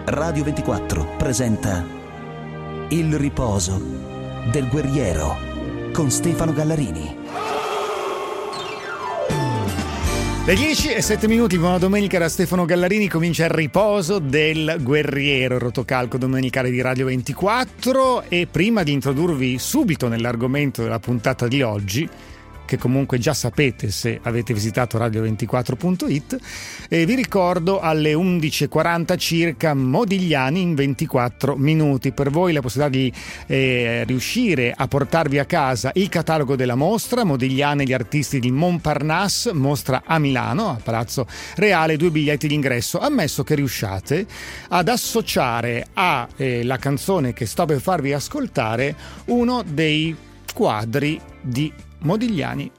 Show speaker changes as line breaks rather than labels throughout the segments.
Radio 24 presenta Il riposo del guerriero con Stefano Gallarini.
Le 10:07, buona domenica da Stefano Gallarini. Comincia il riposo del guerriero, il rotocalco domenicale di Radio 24. E prima di introdurvi subito nell'argomento della puntata di oggi, che comunque già sapete se avete visitato radio24.it, vi ricordo alle 11:40 circa Modigliani in 24 minuti. Per voi la possibilità di riuscire a portarvi a casa il catalogo della mostra Modigliani e gli artisti di Montparnasse, mostra a Milano, a Palazzo Reale, 2 biglietti d'ingresso, ammesso che riusciate ad associare a la canzone che sto per farvi ascoltare uno dei quadri di Modigliani.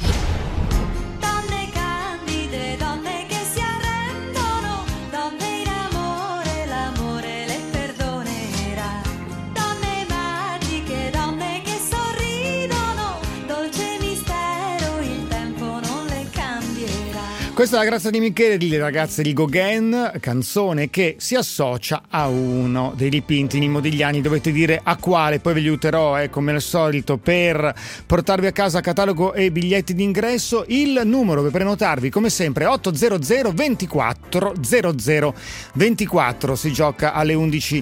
Donne candide, donne che si arrendono, donne in amore, l'amore le perdonerà. Donne magiche, donne che sorridono, dolce mistero, il tempo non le cambierà.
Questa è la grazia di Michele delle ragazze di Gauguin, canzone che si associa a uno dei dipinti di Modigliani. Dovete dire a quale, poi vi aiuterò come al solito per portarvi a casa catalogo e biglietti d'ingresso. Il numero per prenotarvi come sempre 800 24 00 24, si gioca alle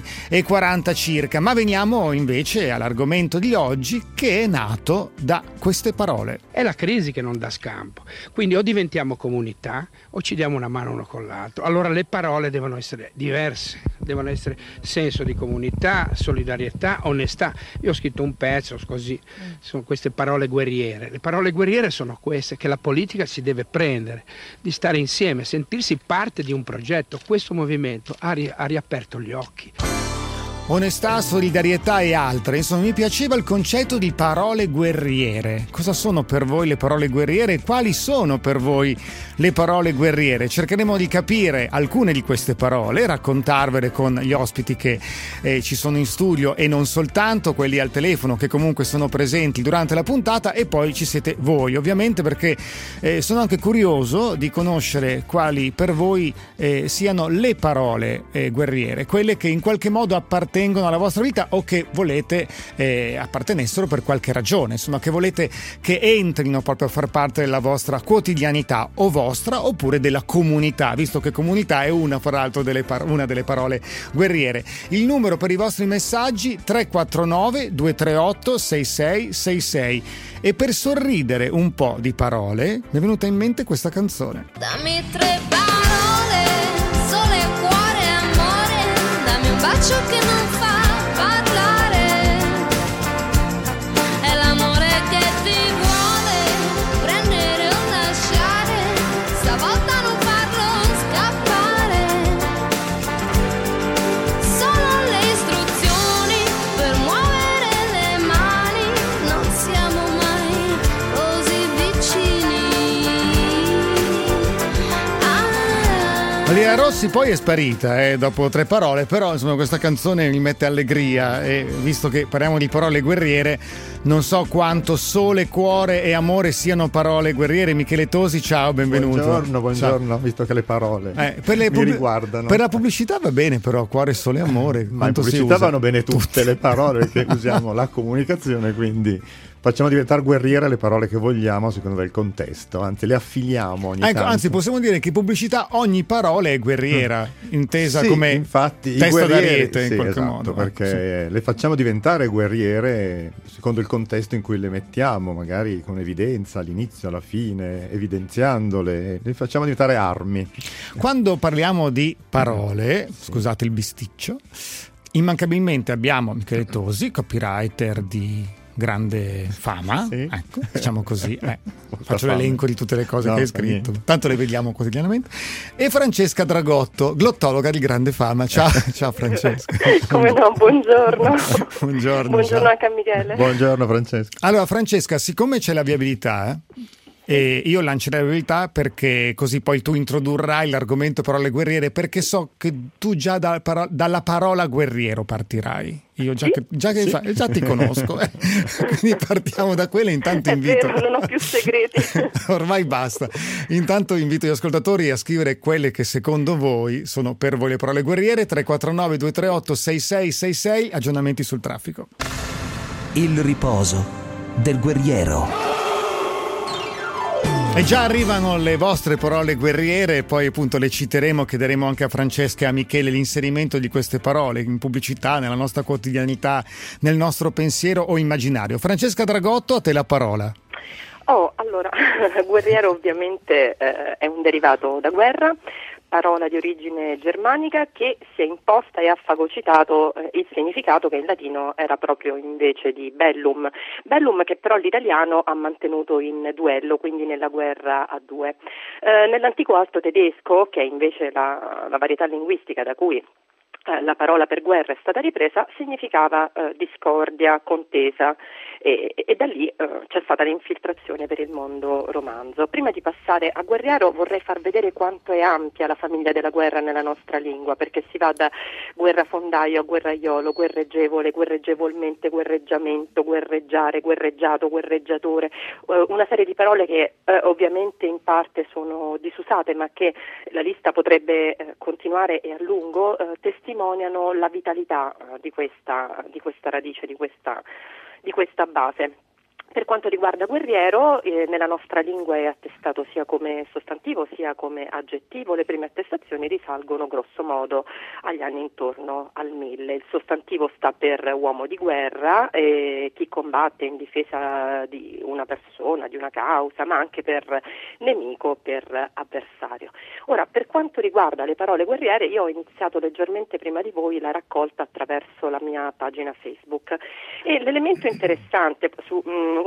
11:40 circa. Ma veniamo invece all'argomento di oggi, che è nato da queste parole.
È la crisi che non dà scampo, quindi o diventiamo comunità o ci diamo una mano uno con l'altro. Allora le parole devono essere diverse, devono essere senso di comunità, solidarietà, onestà. Io ho scritto un pezzo così, sono queste parole guerriere. Le parole guerriere sono queste, che la politica si deve prendere, di stare insieme, sentirsi parte di un progetto. Questo movimento ha riaperto gli occhi.
Onestà, solidarietà e altre. Insomma, mi piaceva il concetto di parole guerriere. Cosa sono per voi le parole guerriere e quali sono per voi le parole guerriere? Cercheremo di capire alcune di queste parole, raccontarvele con gli ospiti che ci sono in studio e non soltanto, quelli al telefono che comunque sono presenti durante la puntata, e poi ci siete voi ovviamente, perché sono anche curioso di conoscere quali per voi siano le parole guerriere, quelle che in qualche modo appartengono alla vostra vita o che volete appartenessero per qualche ragione, insomma, che volete che entrino proprio a far parte della vostra quotidianità, o vostra oppure della comunità, visto che comunità è una, fra l'altro, una delle parole guerriere. Il numero per i vostri messaggi 349 238 6666. E per sorridere un po' di parole mi è venuta in mente questa canzone.
Dammi 3 parole, sole, cuore, amore, dammi un bacio che non fa parlare. È l'amore che ti vuole prendere o lasciare, stavolta non farlo scappare. Solo le istruzioni per muovere le mani, non siamo mai così vicini.
Maria Rossi poi è sparita dopo 3 parole, però insomma questa canzone mi mette allegria, e visto che parliamo di parole guerriere, non so quanto sole, cuore e amore siano parole guerriere. Michele Tosi, ciao, benvenuto.
Buongiorno,
ciao.
Visto che le parole
mi
riguardano.
Per la pubblicità va bene, però cuore, sole e amore,
Ma in
quanto si
pubblicità
usa?
vanno bene tutte le parole, perché usiamo la comunicazione, quindi facciamo diventare guerriere le parole che vogliamo secondo il contesto, anzi le affiliamo ogni tanto.
Anzi, possiamo dire che in pubblicità ogni parola è guerriera, intesa
sì,
come
infatti,
testa
i guerrieri,
d'ariete, in
sì,
qualche
esatto,
modo.
perché le facciamo diventare guerriere secondo il contesto in cui le mettiamo, magari con evidenza all'inizio, alla fine, evidenziandole, le facciamo diventare armi.
Quando parliamo di parole, scusate il bisticcio, immancabilmente abbiamo Michele Tosi, copywriter di grande fama,
Sì.
ecco, diciamo così, faccio
fame.
l'elenco di tutte le cose
No,
che hai
fa
scritto,
niente.
tanto le vediamo quotidianamente, e Francesca Dragotto, glottologa di grande fama. Ciao, ciao Francesca.
Come no, buongiorno.
Buongiorno.
Buongiorno
ciao.
anche a Michele.
Buongiorno Francesca.
Allora Francesca, siccome c'è la viabilità, E io lancerei la verità, perché così poi tu introdurrai l'argomento parole guerriere, perché so che tu già dalla parola guerriero partirai. Io già ti conosco, quindi partiamo da quella. Intanto invito...
È vero, non ho più segreti.
Ormai basta. Intanto invito gli ascoltatori a scrivere quelle che secondo voi sono per voi le parole guerriere. 349 238 6666. Aggiornamenti sul traffico.
Il riposo del guerriero.
E già arrivano le vostre parole guerriere, poi appunto le citeremo, chiederemo anche a Francesca e a Michele l'inserimento di queste parole in pubblicità, nella nostra quotidianità, nel nostro pensiero o immaginario. Francesca Dragotto, a te la parola.
Allora, guerriero ovviamente è un derivato da guerra, parola di origine germanica che si è imposta e ha fagocitato il significato che in latino era proprio invece di bellum. Bellum che però l'italiano ha mantenuto in duello, quindi nella guerra a due. Nell'antico alto tedesco, che è invece la varietà linguistica da cui la parola per guerra è stata ripresa, significava discordia, contesa, e da lì c'è stata l'infiltrazione per il mondo romanzo. Prima di passare a guerriero vorrei far vedere quanto è ampia la famiglia della guerra nella nostra lingua, perché si va da guerrafondaio a guerraiolo, guerregevole, guerregevolmente, guerreggiamento, guerreggiare, guerreggiato, guerreggiatore, una serie di parole che ovviamente in parte sono disusate, ma che la lista potrebbe continuare e a lungo, testimoniano la vitalità di questa radice, di questa base. Per quanto riguarda guerriero, nella nostra lingua è attestato sia come sostantivo sia come aggettivo. Le prime attestazioni risalgono grosso modo agli anni intorno al 1000. Il sostantivo sta per uomo di guerra, chi combatte in difesa di una persona, di una causa, ma anche per nemico, per avversario. Ora, per quanto riguarda le parole guerriere, io ho iniziato leggermente prima di voi la raccolta attraverso la mia pagina Facebook, e l'elemento interessante su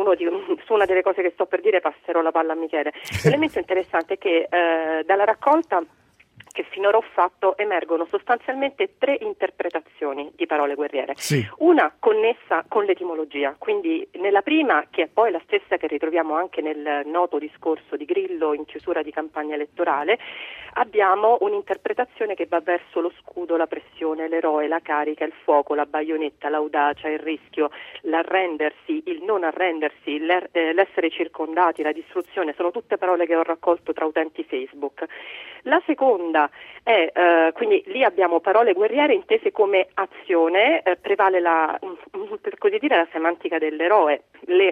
una delle cose che sto per dire passerò la palla a Michele. L'elemento interessante è che dalla raccolta che finora ho fatto emergono sostanzialmente 3 interpretazioni di parole guerriere.
Sì.
Una connessa con l'etimologia, quindi nella prima, che è poi la stessa che ritroviamo anche nel noto discorso di Grillo in chiusura di campagna elettorale, abbiamo un'interpretazione che va verso lo scudo, la pressione, l'eroe, la carica, il fuoco, la baionetta, l'audacia, il rischio, l'arrendersi, il non arrendersi, l'essere circondati, la distruzione. Sono tutte parole che ho raccolto tra utenti Facebook. La seconda è, quindi lì abbiamo parole guerriere intese come azione, prevale per così dire la semantica dell'eroe,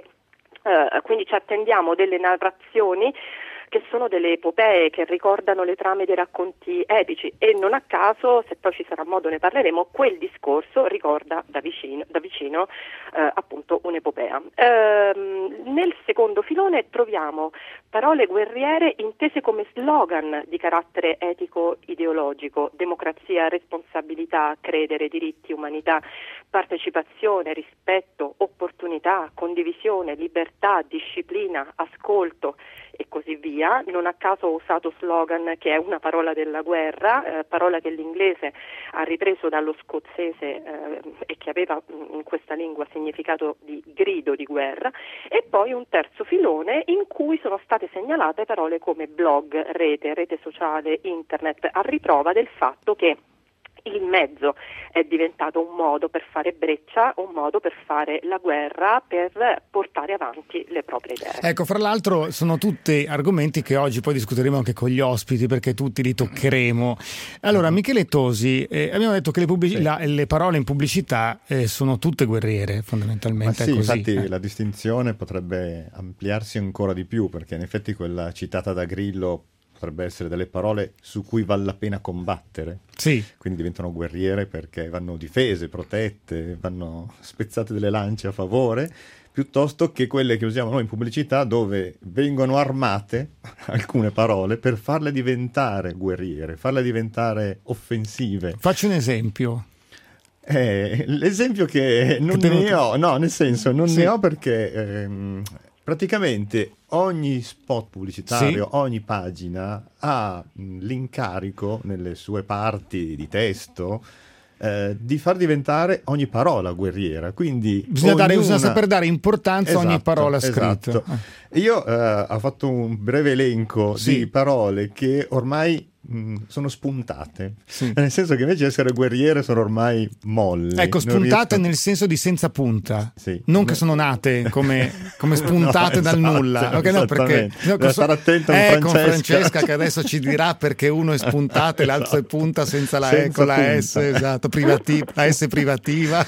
quindi ci attendiamo delle narrazioni che sono delle epopee che ricordano le trame dei racconti epici, e non a caso, se poi ci sarà modo ne parleremo, quel discorso ricorda da vicino appunto un'epopea. Nel secondo filone troviamo parole guerriere intese come slogan di carattere etico-ideologico: democrazia, responsabilità, credere, diritti, umanità, partecipazione, rispetto, opportunità, condivisione, libertà, disciplina, ascolto e così via. Non a caso ho usato slogan, che è una parola della guerra, parola che l'inglese ha ripreso dallo scozzese e che aveva in questa lingua significato di grido di guerra. E poi un terzo filone in cui sono state segnalate parole come blog, rete sociale, internet, a riprova del fatto che il mezzo è diventato un modo per fare breccia, un modo per fare la guerra, per portare avanti le proprie idee.
Ecco, fra l'altro sono tutti argomenti che oggi poi discuteremo anche con gli ospiti, perché tutti li toccheremo. Allora, Michele Tosi, abbiamo detto che le parole in pubblicità sono tutte guerriere, fondamentalmente.
Ma sì,
è così.
infatti la distinzione potrebbe ampliarsi ancora di più, perché in effetti quella citata da Grillo potrebbe essere delle parole su cui vale la pena combattere.
Sì.
Quindi diventano guerriere perché vanno difese, protette, vanno spezzate delle lance a favore, piuttosto che quelle che usiamo noi in pubblicità, dove vengono armate alcune parole per farle diventare guerriere, farle diventare offensive.
Faccio un esempio.
L'esempio che non ne ho, no, nel senso non ne ho, perché praticamente ogni spot pubblicitario, ogni pagina ha l'incarico nelle sue parti di testo di far diventare ogni parola guerriera. Quindi
bisogna saper dare importanza a ogni parola scritta.
Esatto. Io ho fatto un breve elenco di parole che ormai sono spuntate, nel senso che invece di essere guerriere sono ormai molle.
Ecco, spuntate nel senso di senza punta, non che sono nate come spuntate dal nulla. Okay, no, perché
stare attento
con Francesca che adesso ci dirà perché uno è spuntato e l'altro è punta senza la E, con la S, esatto, la S privativa.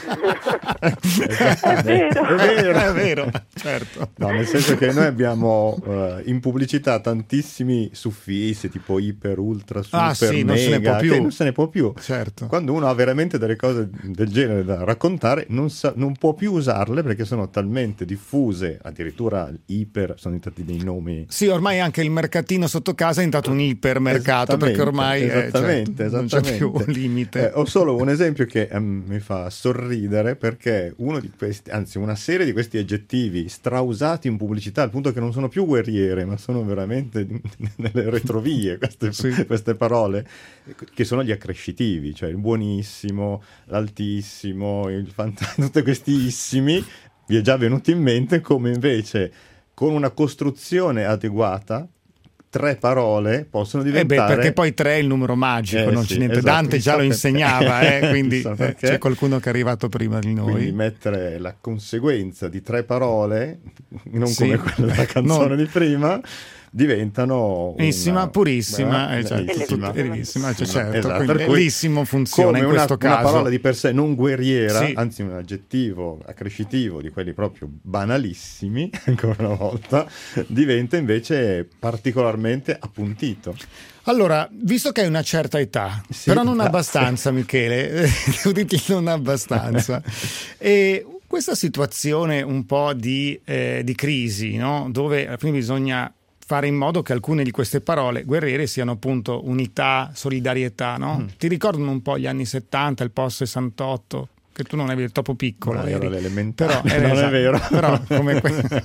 È vero, certo.
No, nel senso che noi abbiamo in pubblicità tantissimi suffissi tipo iper, ultra, super, mega,
non se ne può più.
Che non se ne può più.
Certo.
Quando uno ha veramente delle cose del genere da raccontare non può più usarle perché sono talmente diffuse, addirittura iper sono diventati dei nomi.
Sì, ormai anche il mercatino sotto casa è diventato un ipermercato perché ormai
esattamente.
non c'è più limite.
Ho solo un esempio che mi fa sorridere perché uno di questi, anzi una serie di questi aggettivi strausati in pubblicità al punto che non sono più guerriere ma sono veramente nelle retrovie queste parole che sono gli accrescitivi, cioè il buonissimo, l'altissimo, il fantastico, tutti questissimi vi è già venuto in mente come invece con una costruzione adeguata 3 parole possono diventare...
perché poi 3 è il numero magico, non c'è niente.
Esatto,
Dante già lo insegnava, quindi c'è qualcuno che è arrivato prima di noi.
Quindi mettere la conseguenza di 3 parole, non come quella della canzone di prima, diventano
purissima, bellissima, certo, esatto, quindi bellissimo funziona in questo caso.
Una parola di per sé non guerriera, anzi un aggettivo accrescitivo di quelli proprio banalissimi, ancora una volta, diventa invece particolarmente appuntito.
Allora, visto che hai una certa età, però non abbastanza, Michele, devo dirti non abbastanza, e questa situazione un po' di crisi, no? Dove alla fine bisogna fare in modo che alcune di queste parole guerriere siano appunto unità, solidarietà, no? Ti ricordano un po' gli anni 70, il post 68, che tu non eri troppo piccolo.
No, ero l'elementare, però
non
è vero.
Però come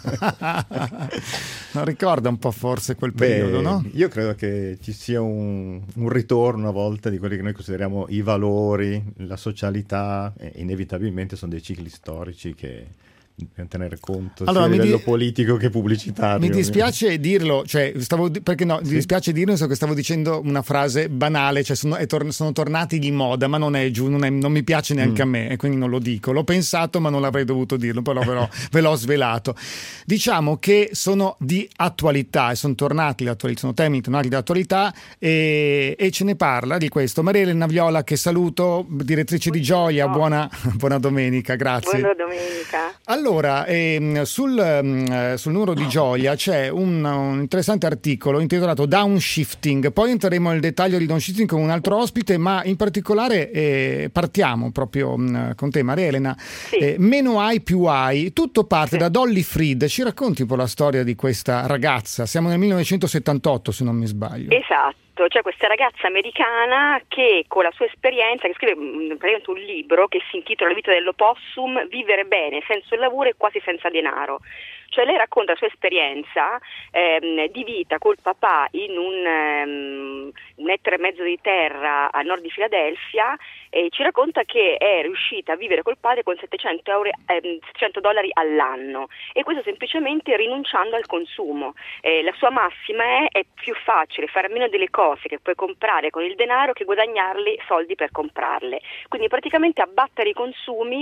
non ricorda un po' forse quel periodo, no?
Io credo che ci sia un ritorno a volte di quelli che noi consideriamo i valori, la socialità, e inevitabilmente sono dei cicli storici che bisogna tenere conto sia a livello politico che pubblicitario.
Mi dispiace dirlo, mi dispiace dirlo, so che stavo dicendo una frase banale, cioè sono tornati di moda, ma non mi piace neanche a me, e quindi non lo dico. L'ho pensato, ma non l'avrei dovuto dirlo, però ve l'ho svelato. Diciamo che sono di attualità e sono temi tornati di attualità e ce ne parla di questo Maria Elena Viola, che saluto, direttrice di Gioia. Buona domenica, grazie.
Buona domenica.
Allora, sul numero di Gioia c'è un interessante articolo intitolato Downshifting, poi entreremo nel dettaglio di downshifting con un altro ospite, ma in particolare partiamo proprio con te, Maria Elena. Meno hai più hai, tutto parte da Dolly Freed. Ci racconti un po' la storia di questa ragazza? Siamo nel 1978 se non mi sbaglio.
Esatto. C'è questa ragazza americana che con la sua esperienza, che scrive praticamente un libro che si intitola La vita dell'opossum, vivere bene senza il lavoro e quasi senza denaro. Cioè lei racconta la sua esperienza di vita col papà in un ettaro e mezzo di terra a nord di Filadelfia, e ci racconta che è riuscita a vivere col padre con $700 all'anno, e questo semplicemente rinunciando al consumo. La sua massima è più facile fare a meno delle cose che puoi comprare con il denaro che guadagnarli soldi per comprarle. Quindi praticamente abbattere i consumi,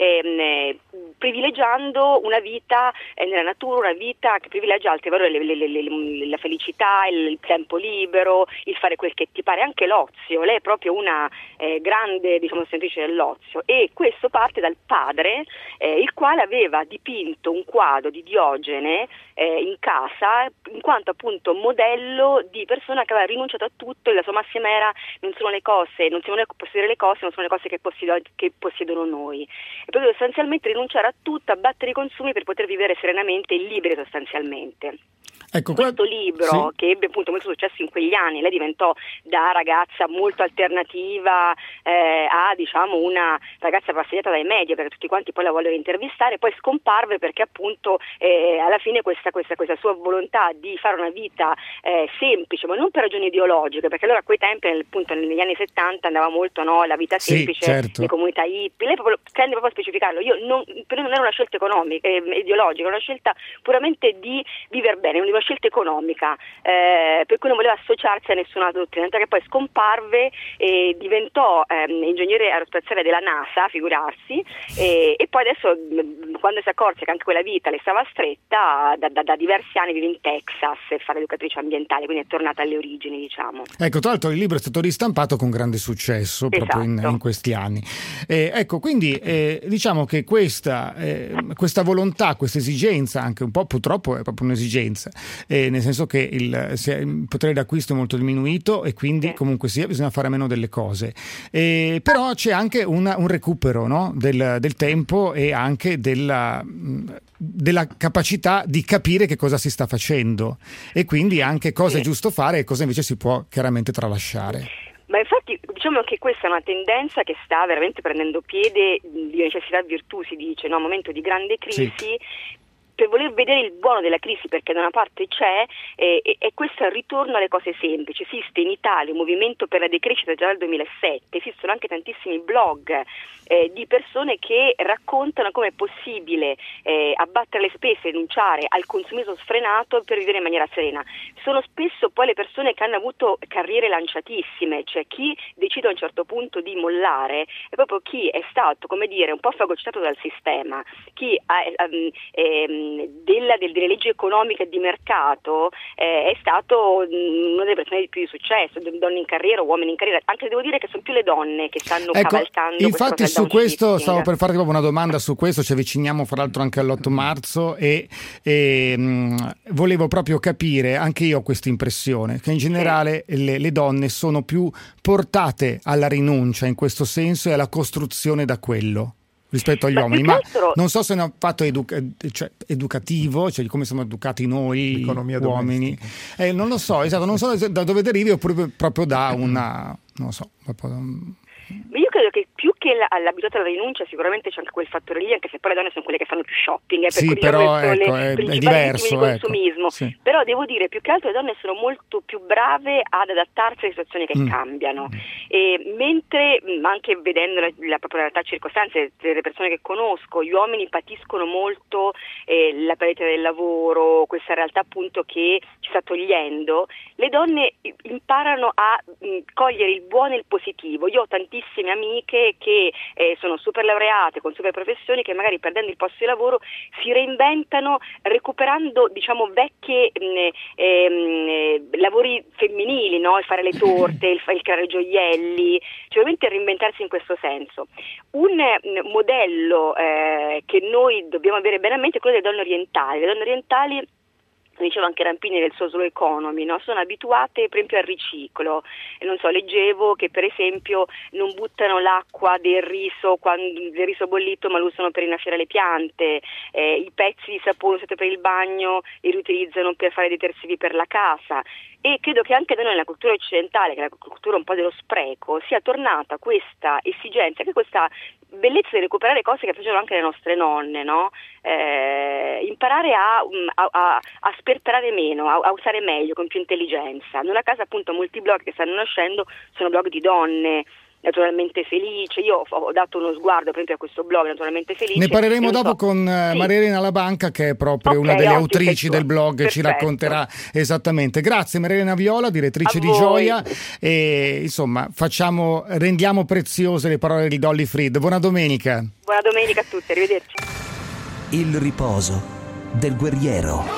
privilegiando una vita nella natura, una vita che privilegia altri valori, la felicità, il tempo libero, il fare quel che ti pare, anche l'ozio. Lei è proprio una grande, sostenitrice dell'ozio, e questo parte dal padre, il quale aveva dipinto un quadro di Diogene in casa, in quanto appunto modello di persona che aveva rinunciato a tutto, e la sua massima era non sono le cose, non siamo noi a possedere le cose, non sono le cose che possiedono noi. E proprio sostanzialmente rinunciare a tutto, abbattere i consumi per poter vivere serenamente e liberi sostanzialmente.
Ecco,
questo libro, che ebbe appunto molto successo in quegli anni, lei diventò da ragazza molto alternativa a una ragazza passeggiata dai media, perché tutti quanti poi la vollero intervistare, poi scomparve perché appunto alla fine questo
questa sua volontà di fare una vita semplice, ma non per ragioni ideologiche, perché allora a quei tempi, appunto negli anni 70 andava molto, no, la vita semplice,
certo.
le comunità hippie. Lei tende proprio a specificarlo. Per me non era una scelta economica, ideologica, era una scelta puramente di vivere bene, una scelta economica, per cui non voleva associarsi a nessuna dottrina, tanto che poi scomparve e diventò ingegnere aerospaziale della NASA, figurarsi, e poi adesso, quando si accorse che anche quella vita le stava stretta, da diversi anni vive in Texas e fa l'educatrice ambientale, quindi è tornata alle origini, diciamo.
Ecco, tra l'altro il libro è stato ristampato con grande successo proprio in questi anni. Ecco, quindi diciamo che questa volontà, questa esigenza, anche un po' purtroppo è proprio un'esigenza, nel senso che il potere d'acquisto è molto diminuito e quindi comunque sia bisogna fare meno delle cose. Però c'è anche un recupero, no? del tempo e anche della capacità di capire che cosa si sta facendo e quindi anche cosa è giusto fare e cosa invece si può chiaramente tralasciare.
Ma infatti diciamo che questa è una tendenza che sta veramente prendendo piede di necessità virtù, si dice, no? Un momento di grande crisi. Sì. Per voler vedere il buono della crisi, perché da una parte c'è, e questo è il ritorno alle cose semplici. Esiste in Italia un movimento per la decrescita già dal 2007, esistono anche tantissimi blog di persone che raccontano come è possibile abbattere le spese, rinunciare al consumismo sfrenato per vivere in maniera serena. Sono spesso poi le persone che hanno avuto carriere lanciatissime, cioè chi decide a un certo punto di mollare è proprio chi è stato, come dire, un po' fagocitato dal sistema, chi ha delle leggi economiche e di mercato è stato una delle persone di più di successo, donne in carriera, uomini in carriera, anche devo dire che sono più le donne che stanno cavalcando.
Infatti su questo stavo per farti proprio una domanda su questo, ci avviciniamo fra l'altro anche all'8 marzo e volevo proprio capire, anche io ho questa impressione, che in generale le donne sono più portate alla rinuncia in questo senso e alla costruzione da quello rispetto agli uomini, ma non so se è un fatto educativo, cioè di come siamo educati noi
l'economia
uomini, non lo so, esatto, non so da dove derivi oppure proprio da una, non lo so,
io credo che più che l'abitudine alla rinuncia sicuramente c'è anche quel fattore lì, anche se poi le donne sono quelle che fanno più shopping,
sì,
per cui
però
sono
è diverso,
di consumismo.
Sì.
Però devo dire, più che altro le donne sono molto più brave ad adattarsi alle situazioni che cambiano, e mentre anche vedendo la propria realtà, circostanze delle persone che conosco, gli uomini patiscono molto la perdita del lavoro, questa realtà appunto che ci sta togliendo, le donne imparano a cogliere il buono e il positivo. Io ho tantissime amiche che sono super laureate con super professioni, che magari perdendo il posto di lavoro si reinventano recuperando, diciamo, vecchie lavori femminili, no? Il fare le torte, il creare gioielli, cioè veramente reinventarsi in questo senso. Un modello che noi dobbiamo avere bene a mente è quello delle donne orientali. Le donne orientali, diceva anche Rampini nel suo Slow Economy, no? Sono abituate per esempio al riciclo, non so, leggevo che per esempio non buttano l'acqua del riso bollito, ma lo usano per innaffiare le piante, i pezzi di sapone usati per il bagno li riutilizzano per fare detersivi per la casa. E credo che anche da noi nella cultura occidentale, che è la cultura un po' dello spreco, sia tornata questa esigenza, anche questa bellezza di recuperare cose che facevano anche le nostre nonne, no? Imparare a sperperare meno, a usare meglio, con più intelligenza. Non a caso appunto molti blog che stanno nascendo sono blog di donne, naturalmente felice. Io ho dato uno sguardo per esempio a questo blog, naturalmente felice.
Ne parleremo dopo con Maria Elena Labanca, che è proprio una delle autrici del blog, e ci racconterà esattamente. Grazie Maria Elena Viola, direttrice di Gioia, e insomma rendiamo preziose le parole di Dolly Freed. Buona domenica.
Buona domenica a tutti, arrivederci.
Il riposo del guerriero.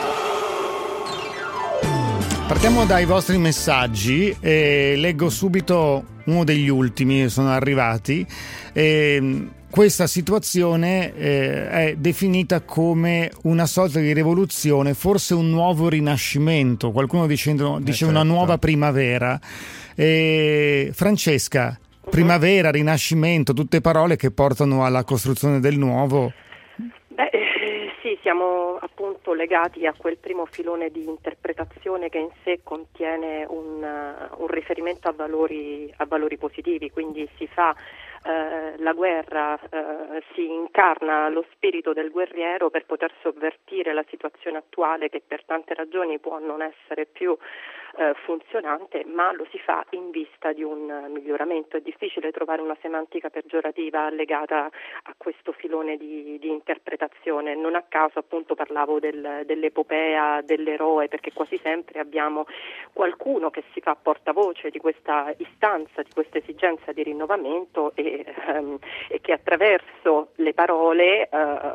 Partiamo dai vostri messaggi, leggo subito uno degli ultimi, sono arrivati. Questa situazione è definita come una sorta di rivoluzione, forse un nuovo rinascimento, qualcuno dice una nuova primavera. Francesca, primavera, rinascimento, tutte parole che portano alla costruzione del nuovo.
Sì,
Sì, siamo appunto legati a quel primo filone di interpretazione che in sé contiene un riferimento a valori positivi, quindi si fa la guerra, si incarna lo spirito del guerriero per poter sovvertire la situazione attuale che per tante ragioni può non essere più funzionante, ma lo si fa in vista di un miglioramento. È difficile trovare una semantica peggiorativa legata a questo filone di interpretazione. Non a caso appunto parlavo dell'epopea dell'eroe, perché quasi sempre abbiamo qualcuno che si fa portavoce di questa istanza, di questa esigenza di rinnovamento e che attraverso le parole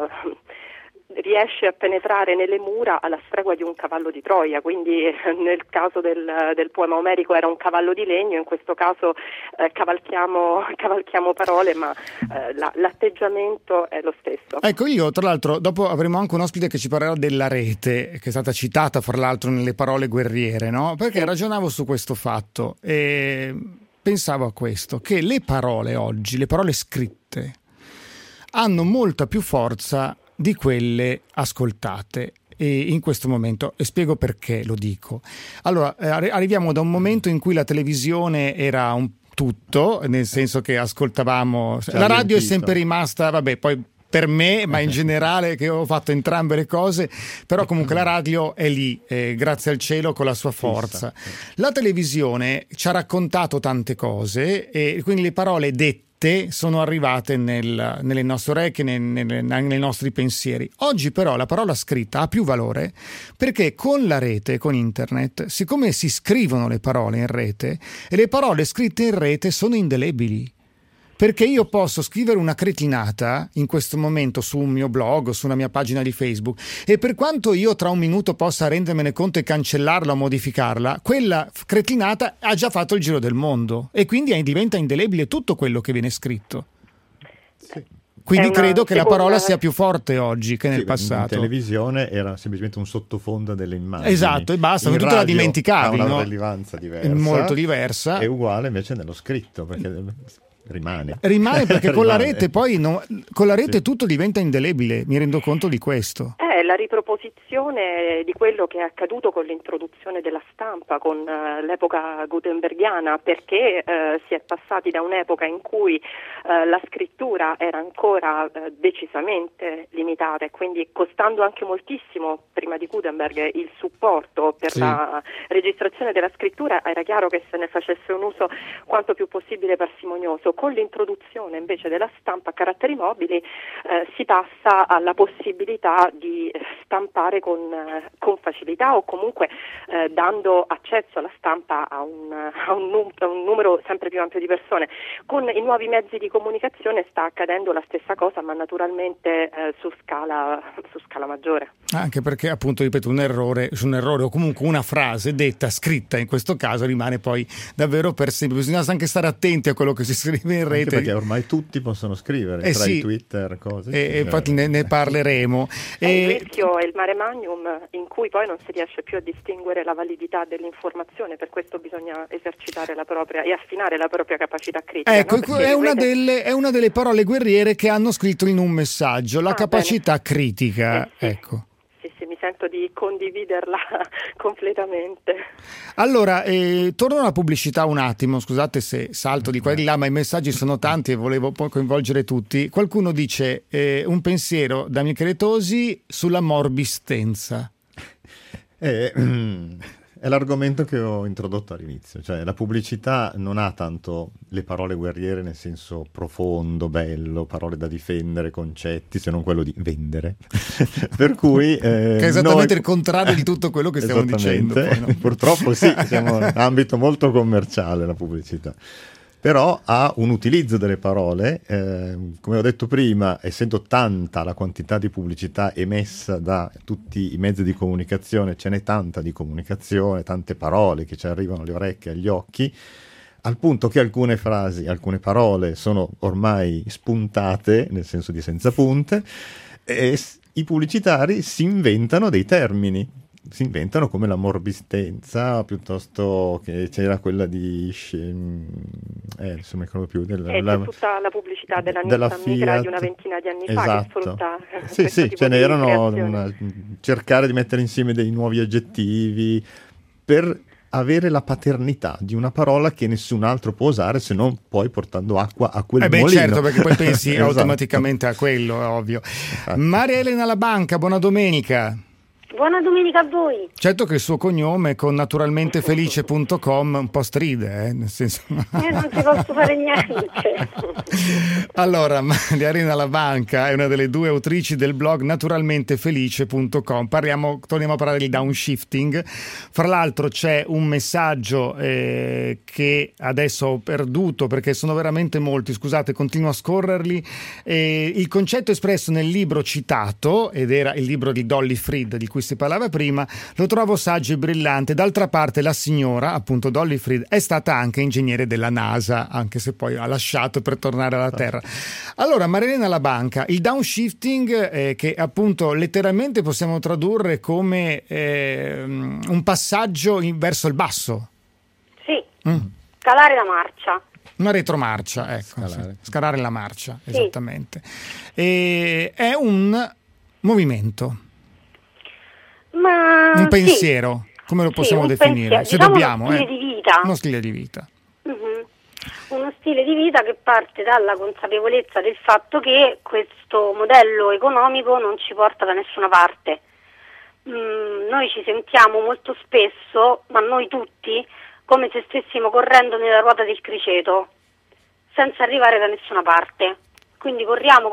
riesce a penetrare nelle mura alla stregua di un cavallo di Troia. Quindi nel caso del poema omerico era un cavallo di legno, in questo caso cavalchiamo parole, ma l'atteggiamento è lo stesso.
Ecco, io tra l'altro dopo avremo anche un ospite che ci parlerà della rete, che è stata citata fra l'altro nelle parole guerriere, no? Perché ragionavo su questo fatto e pensavo a questo, che le parole oggi, le parole scritte, hanno molta più forza di quelle ascoltate in questo momento, e spiego perché lo dico. Allora, arriviamo da un momento in cui la televisione era un tutto, nel senso che ascoltavamo, la radio è sempre rimasta, vabbè, poi per me, ma in generale, che ho fatto entrambe le cose, però comunque la radio è lì, grazie al cielo, con la sua forza. La televisione ci ha raccontato tante cose e quindi le parole dette sono arrivate nelle nostre orecchie, nei nostri pensieri. Oggi però la parola scritta ha più valore perché con la rete, con internet, siccome si scrivono le parole in rete e le parole scritte in rete sono indelebili. Perché io posso scrivere una cretinata in questo momento su un mio blog o su una mia pagina di Facebook e per quanto io tra un minuto possa rendermene conto e cancellarla o modificarla, quella cretinata ha già fatto il giro del mondo e quindi diventa indelebile tutto quello che viene scritto.
Sì.
Quindi credo che la parola sia più forte oggi che nel passato.
In televisione era semplicemente un sottofondo delle immagini.
Esatto, e basta, tu te la dimenticavi.
Ha una
no?
rilevanza diversa.
Molto diversa.
È uguale invece nello scritto, perché rimane
perché con la rete poi con la rete tutto diventa indelebile, mi rendo conto di questo.
La riproposizione di quello che è accaduto con l'introduzione della stampa, con l'epoca gutenbergiana, perché si è passati da un'epoca in cui la scrittura era ancora decisamente limitata e quindi costando anche moltissimo prima di Gutenberg il supporto per la registrazione della scrittura, era chiaro che se ne facesse un uso quanto più possibile parsimonioso. Con l'introduzione invece della stampa a caratteri mobili si passa alla possibilità di stampare con facilità o comunque dando accesso alla stampa a un numero sempre più ampio di persone. Con i nuovi mezzi di comunicazione sta accadendo la stessa cosa, ma naturalmente su scala maggiore.
Anche perché appunto, ripeto, un errore o comunque una frase detta, scritta in questo caso, rimane poi davvero per sempre. Bisogna anche stare attenti a quello che si scrive in rete.
Anche perché ormai tutti possono scrivere tra i Twitter, cose.
Infatti ne parleremo.
Il rischio è il mare magnum, in cui poi non si riesce più a distinguere la validità dell'informazione, per questo bisogna esercitare la propria e affinare la propria capacità critica.
Ecco, no? È una delle parole guerriere che hanno scritto in un messaggio, la capacità critica. Ecco.
Sì, mi sento di condividerla completamente.
Allora, torno alla pubblicità un attimo, scusate se salto di qua e di là, ma i messaggi sono tanti e volevo poi coinvolgere tutti. Qualcuno dice un pensiero da Michele Tosi sulla morbistenza.
È l'argomento che ho introdotto all'inizio, cioè la pubblicità non ha tanto le parole guerriere nel senso profondo, bello, parole da difendere, concetti, se non quello di vendere. Per cui
che è esattamente il contrario di tutto quello che stiamo dicendo. Poi, no?
Purtroppo sì, siamo in ambito molto commerciale la pubblicità. Però ha un utilizzo delle parole, come ho detto prima, essendo tanta la quantità di pubblicità emessa da tutti i mezzi di comunicazione, ce n'è tanta di comunicazione, tante parole che ci arrivano alle orecchie, agli occhi, al punto che alcune frasi, alcune parole sono ormai spuntate, nel senso di senza punte, e i pubblicitari si inventano dei termini. Si inventano come la morbistenza, piuttosto che c'era quella di adesso mi ricordo più,
C'è tutta la pubblicità della
della
Nissan Micra di
Fiat.
una ventina di anni fa
Esatto.
che sfrutta
Sì,
questo
sì,
tipo
ce
di
n'erano
creazione.
cercare di mettere insieme dei nuovi aggettivi per avere la paternità di una parola che nessun altro può usare se non poi portando acqua a quel molino.
Certo, perché poi pensi
Esatto.
automaticamente a quello, è ovvio. Maria Elena La Banca, buona domenica.
Buona domenica a voi.
Certo che il suo cognome con naturalmentefelice.com un po' stride, nel senso...
Non ci posso fare niente.
Allora, Maria Elena La Banca è una delle 2 autrici del blog naturalmentefelice.com. Torniamo a parlare di downshifting. Fra l'altro c'è un messaggio che adesso ho perduto perché sono veramente molti, scusate, continuo a scorrerli. Il concetto espresso nel libro citato, ed era il libro di Dolly Freed di cui si parlava prima, lo trovo saggio e brillante. D'altra parte la signora, appunto Dolly Freed, è stata anche ingegnere della NASA, anche se poi ha lasciato per tornare alla Terra. Allora, Maria Elena La Banca, il downshifting, che appunto letteralmente possiamo tradurre come un passaggio verso il basso.
Sì, scalare la marcia.
Una retromarcia, ecco, scalare la marcia, esattamente. E è un movimento.
Ma
Un pensiero, come lo possiamo definire?
Pensiero.
Se
Diciamo
dobbiamo,
uno stile di vita.
Uno stile di vita.
Uno stile di vita che parte dalla consapevolezza del fatto che questo modello economico non ci porta da nessuna parte. Noi ci sentiamo molto spesso, ma noi tutti, come se stessimo correndo nella ruota del criceto, senza arrivare da nessuna parte. Quindi corriamo,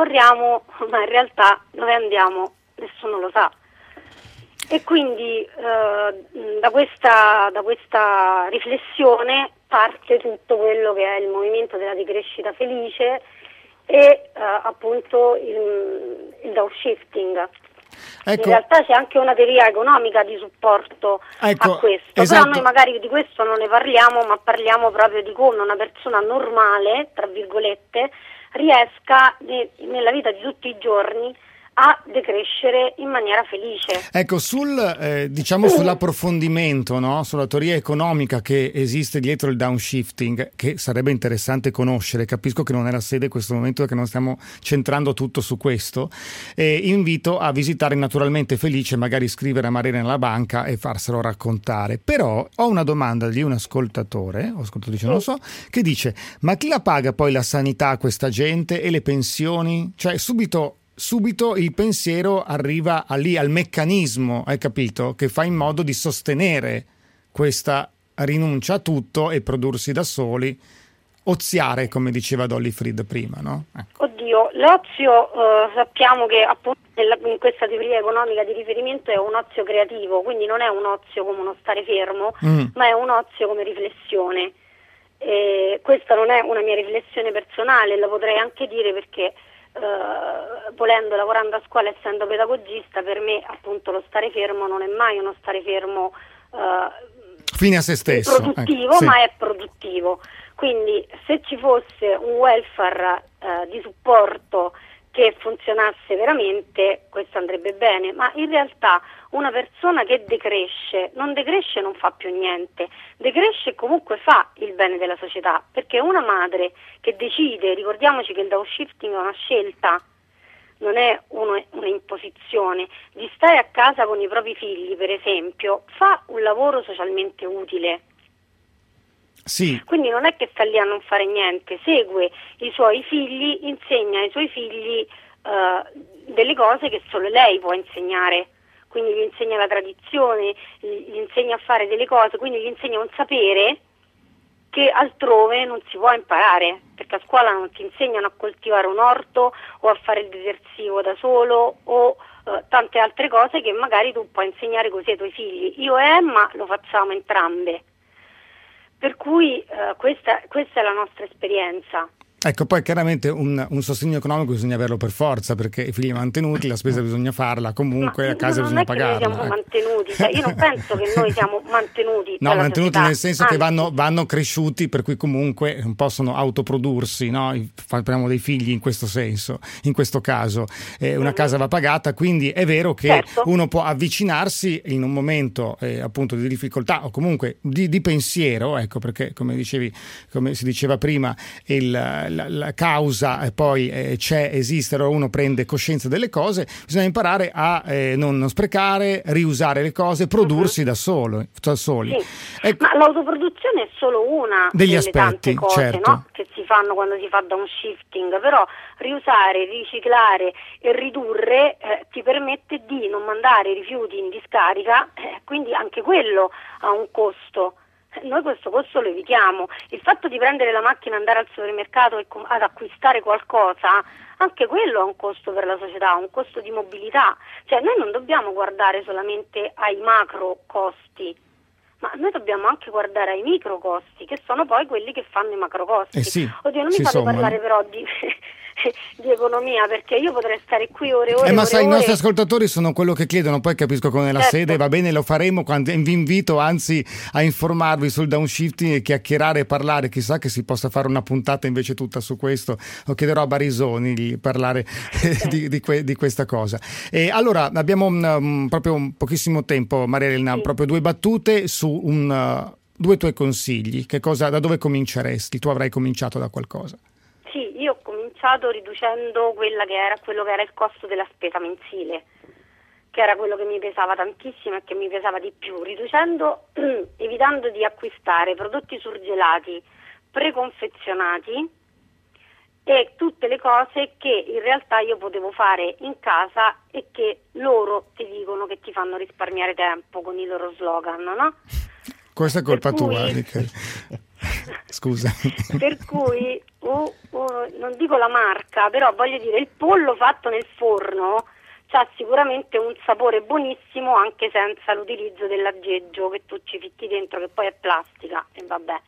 ma in realtà dove andiamo nessuno lo sa. E quindi da questa riflessione parte tutto quello che è il movimento della decrescita felice e appunto il downshifting.
Ecco.
In realtà c'è anche una teoria economica di supporto a questo,
esatto.
Però noi magari di questo non ne parliamo, ma parliamo proprio di come una persona normale, tra virgolette, riesca nella vita di tutti i giorni a decrescere in maniera felice.
Ecco, sull'approfondimento, no? Sulla teoria economica che esiste dietro il downshifting, che sarebbe interessante conoscere, capisco che non è la sede in questo momento perché non stiamo centrando tutto su questo, invito a visitare Naturalmente Felice, magari scrivere a Maria Elena La Banca e farselo raccontare. Però ho una domanda di un ascoltatore, non lo so, che dice: ma chi la paga poi la sanità a questa gente e le pensioni? Cioè subito il pensiero arriva lì, al meccanismo, hai capito? Che fa in modo di sostenere questa rinuncia a tutto e prodursi da soli, oziare, come diceva Dolly Freed prima, no? Ecco.
Oddio, l'ozio sappiamo che appunto in questa teoria economica di riferimento è un ozio creativo, quindi non è un ozio come uno stare fermo, ma è un ozio come riflessione. Questa non è una mia riflessione personale, la potrei anche dire perché lavorando a scuola, essendo pedagogista, per me appunto lo stare fermo non è mai uno stare fermo
fine a se stesso,
produttivo, ma è produttivo. Quindi se ci fosse un welfare di supporto che funzionasse veramente, questo andrebbe bene, ma in realtà una persona che decresce, non fa più niente, decresce e comunque fa il bene della società, perché una madre che decide, ricordiamoci che il downshifting è una scelta, non è una imposizione, di stare a casa con i propri figli, per esempio, fa un lavoro socialmente utile.
Sì.
Quindi non è che sta lì a non fare niente, segue i suoi figli, insegna ai suoi figli delle cose che solo lei può insegnare, quindi gli insegna la tradizione, gli insegna a fare delle cose, quindi gli insegna un sapere che altrove non si può imparare, perché a scuola non ti insegnano a coltivare un orto o a fare il detersivo da solo o tante altre cose che magari tu puoi insegnare così ai tuoi figli. Io e Emma lo facciamo entrambe. Per cui questa è la nostra esperienza.
Ecco, poi chiaramente un sostegno economico bisogna averlo per forza, perché i figli mantenuti, la spesa bisogna farla comunque, la casa bisogna pagarla.
Non è che noi siamo mantenuti, cioè io non penso che noi siamo mantenuti.
No, mantenuti
società.
nel senso che vanno cresciuti, per cui comunque non possono autoprodursi, no? Parliamo dei figli in questo senso, in questo caso. Una casa va pagata, quindi è vero che uno può avvicinarsi in un momento appunto di difficoltà o comunque di pensiero, ecco, perché come si diceva prima, la causa poi esiste, allora uno prende coscienza delle cose, bisogna imparare a non sprecare, riusare le cose, prodursi da soli.
Sì.
Ecco.
Ma l'autoproduzione è solo una
degli
delle
aspetti,
tante cose,
certo,
no? Che si fanno quando si fa downshifting, però riusare, riciclare e ridurre ti permette di non mandare i rifiuti in discarica, quindi anche quello ha un costo. Noi questo costo lo evitiamo. Il fatto di prendere la macchina, andare al supermercato e ad acquistare qualcosa, anche quello ha un costo per la società, un costo di mobilità. Cioè noi non dobbiamo guardare solamente ai macro costi, ma noi dobbiamo anche guardare ai micro costi, che sono poi quelli che fanno i macro costi. Oddio, non mi fate parlare però di economia, perché io potrei stare qui ore e ore.
Ma sai, i nostri ascoltatori sono quello che chiedono, poi capisco come la sede, va bene, lo faremo, vi invito anzi a informarvi sul downshifting e chiacchierare e parlare, chissà che si possa fare una puntata invece tutta su questo, lo chiederò a Barisoni di parlare di questa cosa. E allora abbiamo proprio un pochissimo tempo, Maria Elena, proprio 2 battute su 2 tuoi consigli. Da dove cominceresti? Tu avrai cominciato da qualcosa.
Sì, io ho cominciato riducendo quello che era il costo della spesa mensile, che era quello che mi pesava tantissimo e che mi pesava di più, evitando di acquistare prodotti surgelati, preconfezionati e tutte le cose che in realtà io potevo fare in casa e che loro ti dicono che ti fanno risparmiare tempo con i loro slogan, no?
Questa è colpa tua, Michele. Scusa.
Per cui non dico la marca, però voglio dire, il pollo fatto nel forno ha sicuramente un sapore buonissimo anche senza l'utilizzo dell'aggeggio che tu ci fitti dentro, che poi è plastica e vabbè.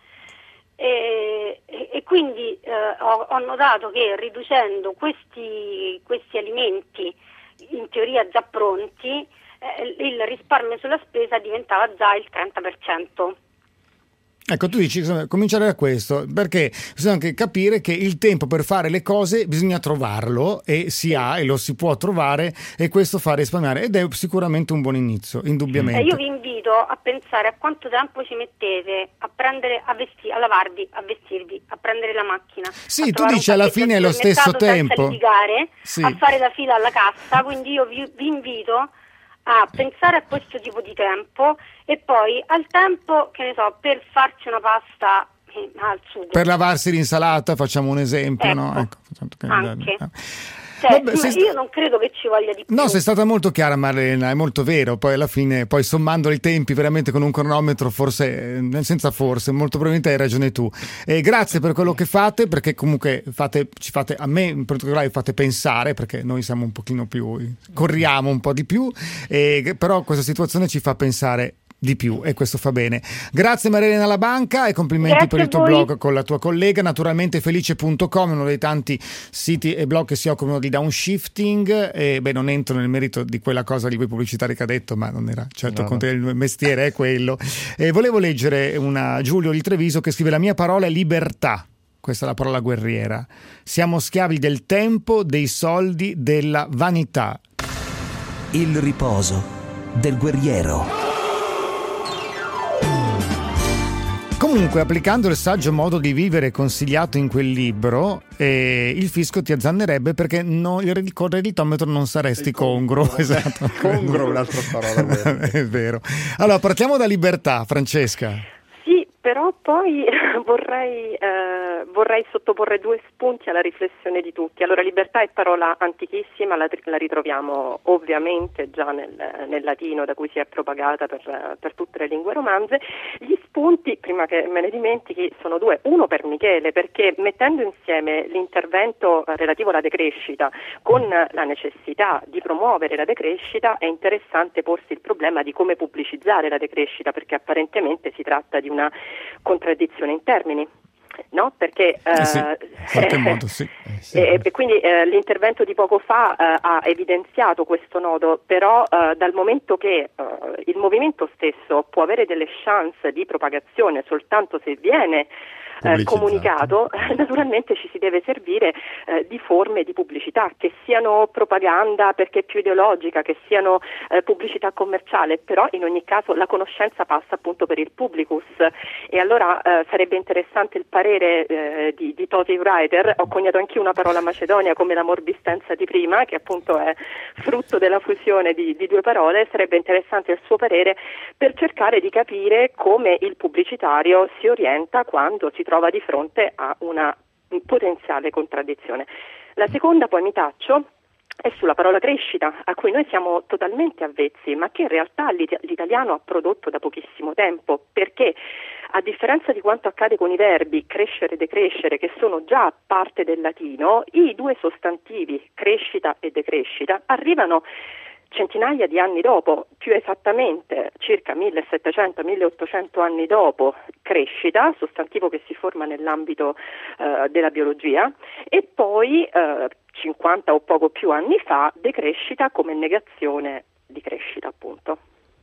E quindi ho notato che riducendo questi alimenti in teoria già pronti, il risparmio sulla spesa diventava già il 30%.
Ecco, tu dici cominciare da questo, perché bisogna anche capire che il tempo per fare le cose bisogna trovarlo, e si ha e lo si può trovare, e questo fa risparmiare, ed è sicuramente un buon inizio, indubbiamente.
Io vi invito a pensare a quanto tempo ci mettete a prendere, a lavarvi, a vestirvi, a prendere la macchina.
Sì, tu dici alla fine è lo stesso tempo.
Litigare, sì. A fare la fila alla cassa, quindi io vi invito a pensare a questo tipo di tempo, e poi al tempo, che ne so, per farci una pasta al sugo, per
lavarsi l'insalata, facciamo un esempio, no? Ecco,
anche. Cioè, vabbè, io non credo che ci voglia di più.
No, sei stata molto chiara, Marlena, è molto vero. Poi alla fine, poi sommando i tempi veramente con un cronometro, forse, senza forse, molto probabilmente hai ragione tu. E grazie per quello che fate, perché comunque ci fate, a me in particolare fate pensare, perché noi siamo un pochino più, corriamo un po' di più, però questa situazione ci fa pensare di più, e questo fa bene. Grazie Maria Elena Labanca, e complimenti per il tuo blog con la tua collega. Naturalmente felice.com è uno dei tanti siti e blog che si occupano di downshifting, e non entro nel merito di quella cosa di quei pubblicitari che ha detto, ma non era certo contro il mestiere, è quello. E volevo leggere Giulio di Treviso che scrive: la mia parola è libertà. Questa è la parola guerriera. Siamo schiavi del tempo, dei soldi, della vanità.
Il riposo del guerriero.
Comunque, applicando il saggio modo di vivere consigliato in quel libro, il fisco ti azzannerebbe, perché col redditometro non saresti congruo. Esatto.
Congruo è un'altra parola.
È vero. Allora, partiamo da libertà, Francesca.
Sì, però poi vorrei sottoporre 2 spunti alla riflessione di tutti. Allora, libertà è parola antichissima, la ritroviamo ovviamente già nel latino, da cui si è propagata per tutte le lingue romanze. Gli spunti, prima che me ne dimentichi, sono 2. Uno per Michele, perché mettendo insieme l'intervento relativo alla decrescita con la necessità di promuovere la decrescita, è interessante porsi il problema di come pubblicizzare la decrescita, perché apparentemente si tratta di una contraddizione in termini. no? Perché
Sì, in qualche modo sì.
e quindi l'intervento di poco fa ha evidenziato questo nodo, però dal momento che il movimento stesso può avere delle chance di propagazione soltanto se viene comunicato, naturalmente ci si deve servire di forme di pubblicità, che siano propaganda perché è più ideologica, che siano pubblicità commerciale, però in ogni caso la conoscenza passa appunto per il publicus, e allora sarebbe interessante il parere di Tosi Writer. Ho coniato anch'io una parola macedonia come la morbistenza di prima, che appunto è frutto della fusione di due parole. Sarebbe interessante il suo parere per cercare di capire come il pubblicitario si orienta quando si trova di fronte a una potenziale contraddizione. La seconda, poi mi taccio, è sulla parola crescita, a cui noi siamo totalmente avvezzi, ma che in realtà l'italiano ha prodotto da pochissimo tempo, perché a differenza di quanto accade con i verbi crescere e decrescere, che sono già parte del latino, i due sostantivi crescita e decrescita arrivano centinaia di anni dopo, più esattamente circa 1700-1800 anni dopo crescita, sostantivo che si forma nell'ambito della biologia, e poi 50 o poco più anni fa decrescita come negazione di crescita, appunto.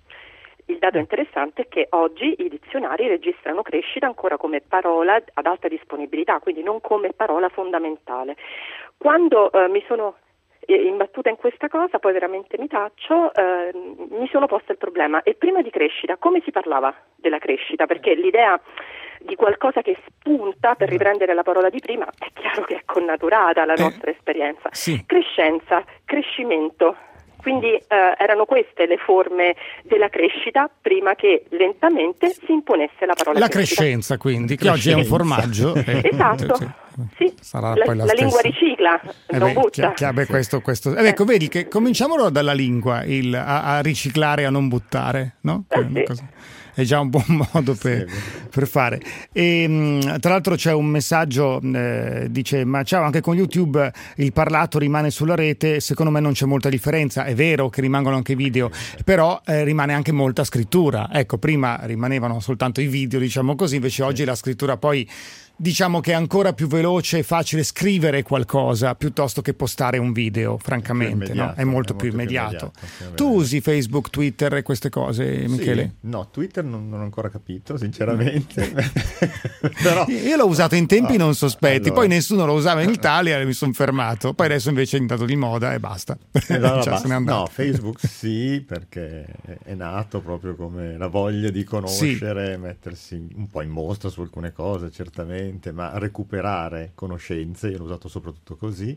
Il dato interessante è che oggi i dizionari registrano crescita ancora come parola ad alta disponibilità, quindi non come parola fondamentale. Quando mi sono imbattuta in questa cosa, poi veramente mi taccio, mi sono posta il problema: e prima di crescita come si parlava della crescita? Perché l'idea di qualcosa che spunta, per riprendere la parola di prima, è chiaro che è connaturata alla nostra esperienza.
Sì.
Crescenza, crescimento. Quindi erano queste le forme della crescita prima che lentamente si imponesse la parola
La
crescita.
crescenza, quindi, che oggi è un formaggio.
Esatto. Sì.
Sarà
La
poi la
lingua
stessa.
ricicla, non butta.
Questo. Ecco, vedi che cominciamo allora dalla lingua, a riciclare e a non buttare, no? Che è una cosa- è già un buon modo per fare. E tra l'altro c'è un messaggio, dice: ma ciao, anche con YouTube il parlato rimane sulla rete, secondo me non c'è molta differenza. È vero che rimangono anche i video, però rimane anche molta scrittura. Ecco, prima rimanevano soltanto i video, diciamo così, invece oggi la scrittura poi diciamo che è ancora più veloce e facile scrivere qualcosa piuttosto che postare un video, francamente, no? È molto più immediato. Tu usi Facebook, Twitter e queste cose, Michele?
Sì. No, Twitter non ho ancora capito, sinceramente. Però,
io l'ho usato in tempi non sospetti,
allora.
poi nessuno lo usava in Italia e mi sono fermato, poi adesso invece è diventato di moda e basta. Se n'è andato.
No, Facebook sì, perché è nato proprio come la voglia di conoscere, mettersi un po' in mostra su alcune cose, certamente, ma recuperare conoscenze. Io l'ho usato soprattutto così,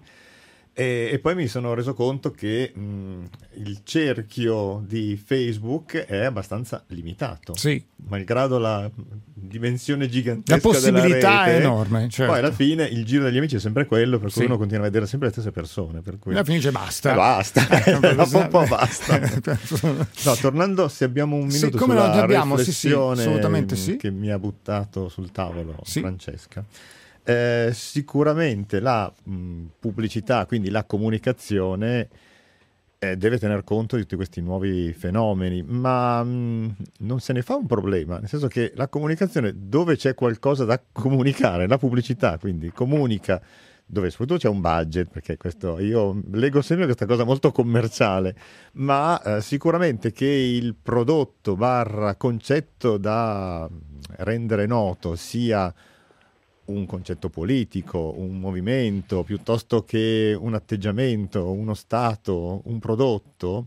e poi mi sono reso conto che il cerchio di Facebook è abbastanza limitato, malgrado la dimensione gigantesca,
la possibilità
della rete,
è enorme, certo.
Poi alla fine il giro degli amici è sempre quello, per cui uno continua a vedere sempre le stesse persone, per cui
alla fine dice basta.
Dopo un po' basta. No, tornando, se abbiamo un minuto
come
sulla
lo abbiamo,
riflessione
assolutamente
che mi ha buttato sul tavolo Francesca.
Sì.
Sicuramente la pubblicità, quindi la comunicazione, deve tener conto di tutti questi nuovi fenomeni, ma non se ne fa un problema, nel senso che la comunicazione, dove c'è qualcosa da comunicare, la pubblicità quindi comunica dove soprattutto c'è un budget, perché questo io leggo sempre questa cosa molto commerciale, ma sicuramente che il prodotto / concetto da rendere noto sia un concetto politico, un movimento, piuttosto che un atteggiamento, uno stato, un prodotto,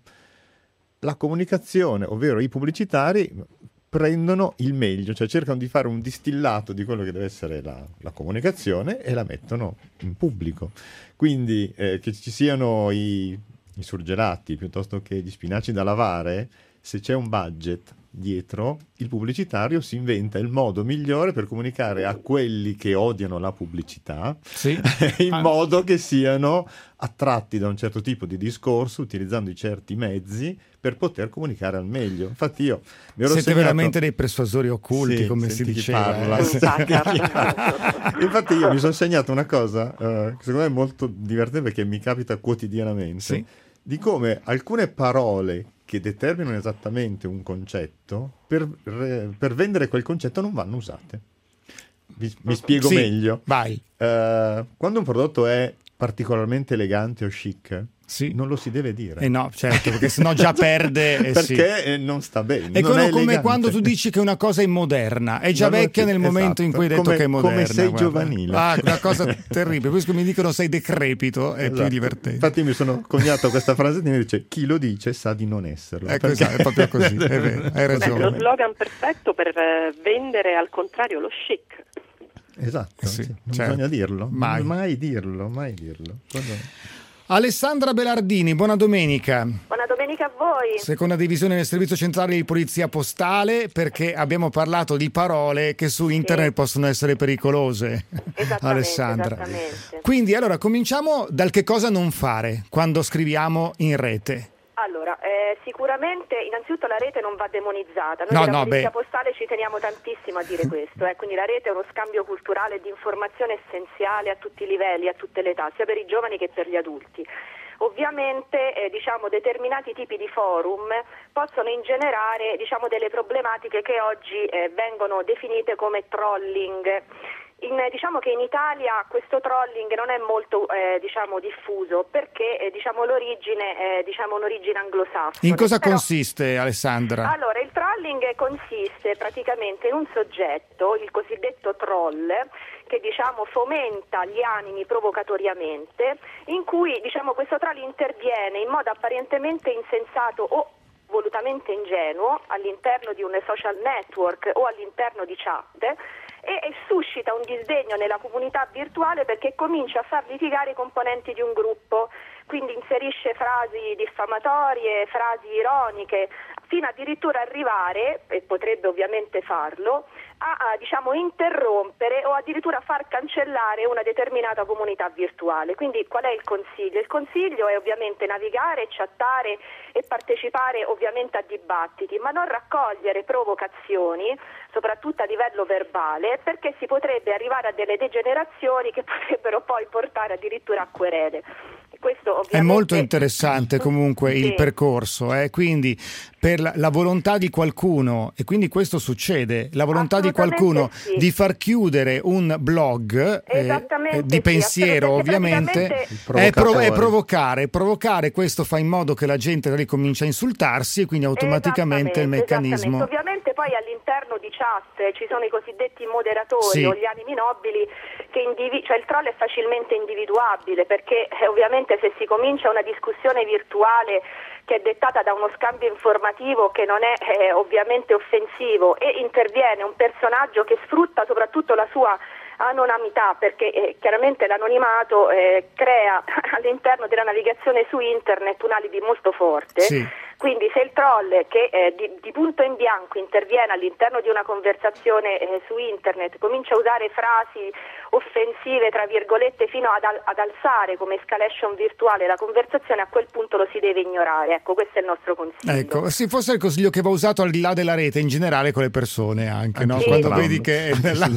la comunicazione, ovvero i pubblicitari, prendono il meglio, cioè cercano di fare un distillato di quello che deve essere la comunicazione e la mettono in pubblico. Quindi che ci siano i surgelati piuttosto che gli spinaci da lavare, se c'è un budget dietro, il pubblicitario si inventa il modo migliore per comunicare a quelli che odiano la pubblicità, in modo che siano attratti da un certo tipo di discorso, utilizzando i certi mezzi per poter comunicare al meglio. Infatti io mi ero
siete
segnato...
veramente dei persuasori occulti, come si diceva.
Infatti io mi sono segnato una cosa che secondo me è molto divertente, perché mi capita quotidianamente, di come alcune parole che determinano esattamente un concetto, per vendere quel concetto non vanno usate. Mi spiego
Sì,
meglio.
vai.
Quando un prodotto è particolarmente elegante o chic,
Sì.
non lo si deve dire.
No, certo, perché sennò già perde.
Perché non sta bene.
È
non
come
elegante.
quando tu dici che una cosa è moderna, è già
Non lo
vecchia nel momento in cui hai detto
Come-
che è moderna.
come sei
guarda.
giovanile.
Ah, una cosa terribile. Poi mi dicono sei decrepito, è più
Esatto.
divertente.
Infatti mi sono coniato questa frase e mi dice chi lo dice sa di non esserlo.
Ecco,
Perché-
esatto, è proprio così, è vero, hai
Beh,
ragione.
lo slogan perfetto per vendere al contrario lo chic.
Esatto,
Sì,
sì, non
certo.
bisogna dirlo.
Mai
dirlo.
Alessandra Belardini, buona domenica.
Buona domenica a voi.
Seconda divisione del servizio centrale di polizia postale, perché abbiamo parlato di parole che su internet possono essere pericolose.
Esattamente,
Alessandra.
esattamente.
Quindi allora cominciamo dal che cosa non fare quando scriviamo in rete.
Allora, sicuramente innanzitutto la rete non va demonizzata, noi
No,
della
no,
Polizia
beh.
Postale ci teniamo tantissimo a dire questo, quindi la rete è uno scambio culturale di informazione essenziale a tutti i livelli, a tutte le età, sia per i giovani che per gli adulti. Ovviamente determinati tipi di forum possono ingenerare delle problematiche che oggi vengono definite come trolling. Diciamo che in Italia questo trolling non è molto diffuso perché l'origine è un'origine anglosassone.
In cosa
Però-
consiste, Alessandra?
Allora, il trolling consiste praticamente in un soggetto, il cosiddetto troll, che fomenta gli animi provocatoriamente, in cui questo troll interviene in modo apparentemente insensato o volutamente ingenuo all'interno di un social network o all'interno di chat e suscita un disdegno nella comunità virtuale perché comincia a far litigare i componenti di un gruppo, quindi inserisce frasi diffamatorie, frasi ironiche, fino addirittura arrivare, e potrebbe ovviamente farlo, a interrompere o addirittura far cancellare una determinata comunità virtuale. Quindi qual è il consiglio? Il consiglio è ovviamente navigare, chattare e partecipare ovviamente a dibattiti, ma non raccogliere provocazioni, soprattutto a livello verbale, perché si potrebbe arrivare a delle degenerazioni che potrebbero poi portare addirittura a querele. Questo ovviamente
È molto interessante comunque
Sì.
il percorso, quindi per la volontà di qualcuno, e quindi questo succede, la volontà di qualcuno
Assolutamente sì.
di far chiudere un blog
Esattamente
di
sì,
pensiero
assolutamente,
ovviamente
praticamente-
è provocare, questo fa in modo che la gente da lì comincia a insultarsi e quindi automaticamente il meccanismo...
Esattamente. Ovviamente poi all'interno di chat ci sono i cosiddetti moderatori
Sì.
o gli animi nobili che il troll è facilmente individuabile perché ovviamente se si comincia una discussione virtuale che è dettata da uno scambio informativo che non è ovviamente offensivo e interviene un personaggio che sfrutta soprattutto la sua anonimità perché chiaramente l'anonimato crea all'interno della navigazione su internet un alibi molto forte.
Sì.
Quindi se il troll che di punto in bianco interviene all'interno di una conversazione su internet, comincia a usare frasi offensive tra virgolette fino ad alzare come escalation virtuale la conversazione, a quel punto lo si deve ignorare. Ecco, questo è il nostro consiglio.
Ecco, sì, forse è il consiglio che va usato al di là della rete in generale con le persone anche, no?
Sì.
Quando
Entrambi.
vedi che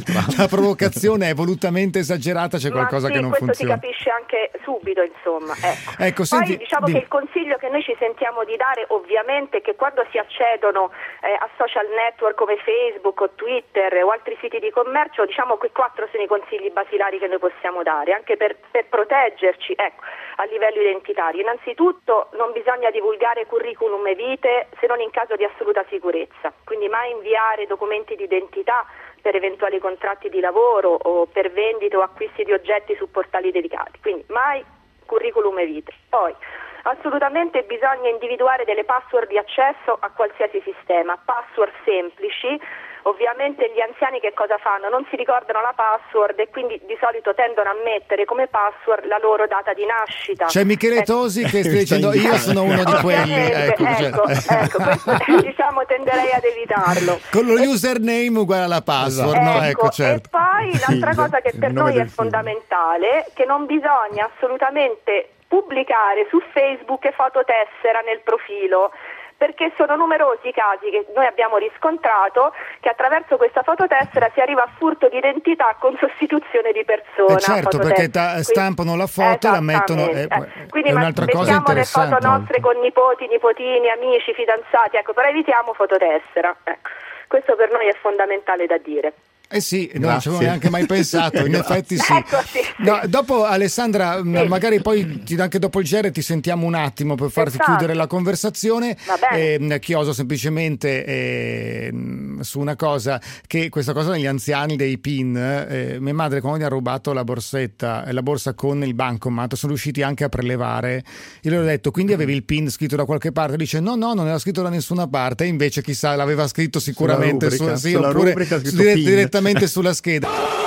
la provocazione è volutamente esagerata c'è qualcosa
Ma sì,
che non
questo
funziona.
si capisce anche subito, insomma.
Ecco,
Poi
senti,
diciamo
dimmi.
che il consiglio che noi ci sentiamo di dare ovviamente è che quando si accedono a social network come Facebook o Twitter o altri siti di commercio, diciamo che 4 sono i consigli basilari che noi possiamo dare, anche per proteggerci a livello identitario. Innanzitutto non bisogna divulgare curriculum e vite se non in caso di assoluta sicurezza, quindi mai inviare documenti di identità per eventuali contratti di lavoro o per vendite o acquisti di oggetti su portali dedicati, quindi mai curriculum e vite. Poi assolutamente bisogna individuare delle password di accesso a qualsiasi sistema, password semplici. Ovviamente gli anziani che cosa fanno? Non si ricordano la password e quindi di solito tendono a mettere come password la loro data di nascita.
C'è Michele Tosi che sta dicendo io sono uno di quelli.
Ecco, questo tenderei ad evitarlo.
Con lo username uguale alla password, no? Ecco, certo.
E poi l'altra cosa che per
il nome
noi è
del figlio.
fondamentale, che non bisogna assolutamente pubblicare su Facebook fototessera nel profilo, perché sono numerosi i casi che noi abbiamo riscontrato che attraverso questa fototessera si arriva a furto di identità con sostituzione di persona.
Certo, perché stampano la foto e la mettono.
Quindi
è un'altra cosa
mettiamo le foto
interessante.
nostre con nipoti, nipotini, amici, fidanzati, però evitiamo fototessera. Questo per noi è fondamentale da dire.
Eh sì, non
Grazie.
ci avevo neanche mai pensato, in effetti sì.
Ecco, sì.
No, dopo Alessandra, magari poi anche dopo il GR ti sentiamo un attimo per farti
Esatto.
chiudere la conversazione.
Va bene.
Chioso semplicemente su una cosa, che questa cosa degli anziani dei PIN, mia madre quando gli ha rubato la borsa con il bancomat sono riusciti anche a prelevare. Io le ho detto, quindi avevi il PIN scritto da qualche parte? Dice no, non era scritto da nessuna parte, invece chissà l'aveva scritto sicuramente
sulla
oppure
rubrica scritto PIN.
direttamente sulla scheda.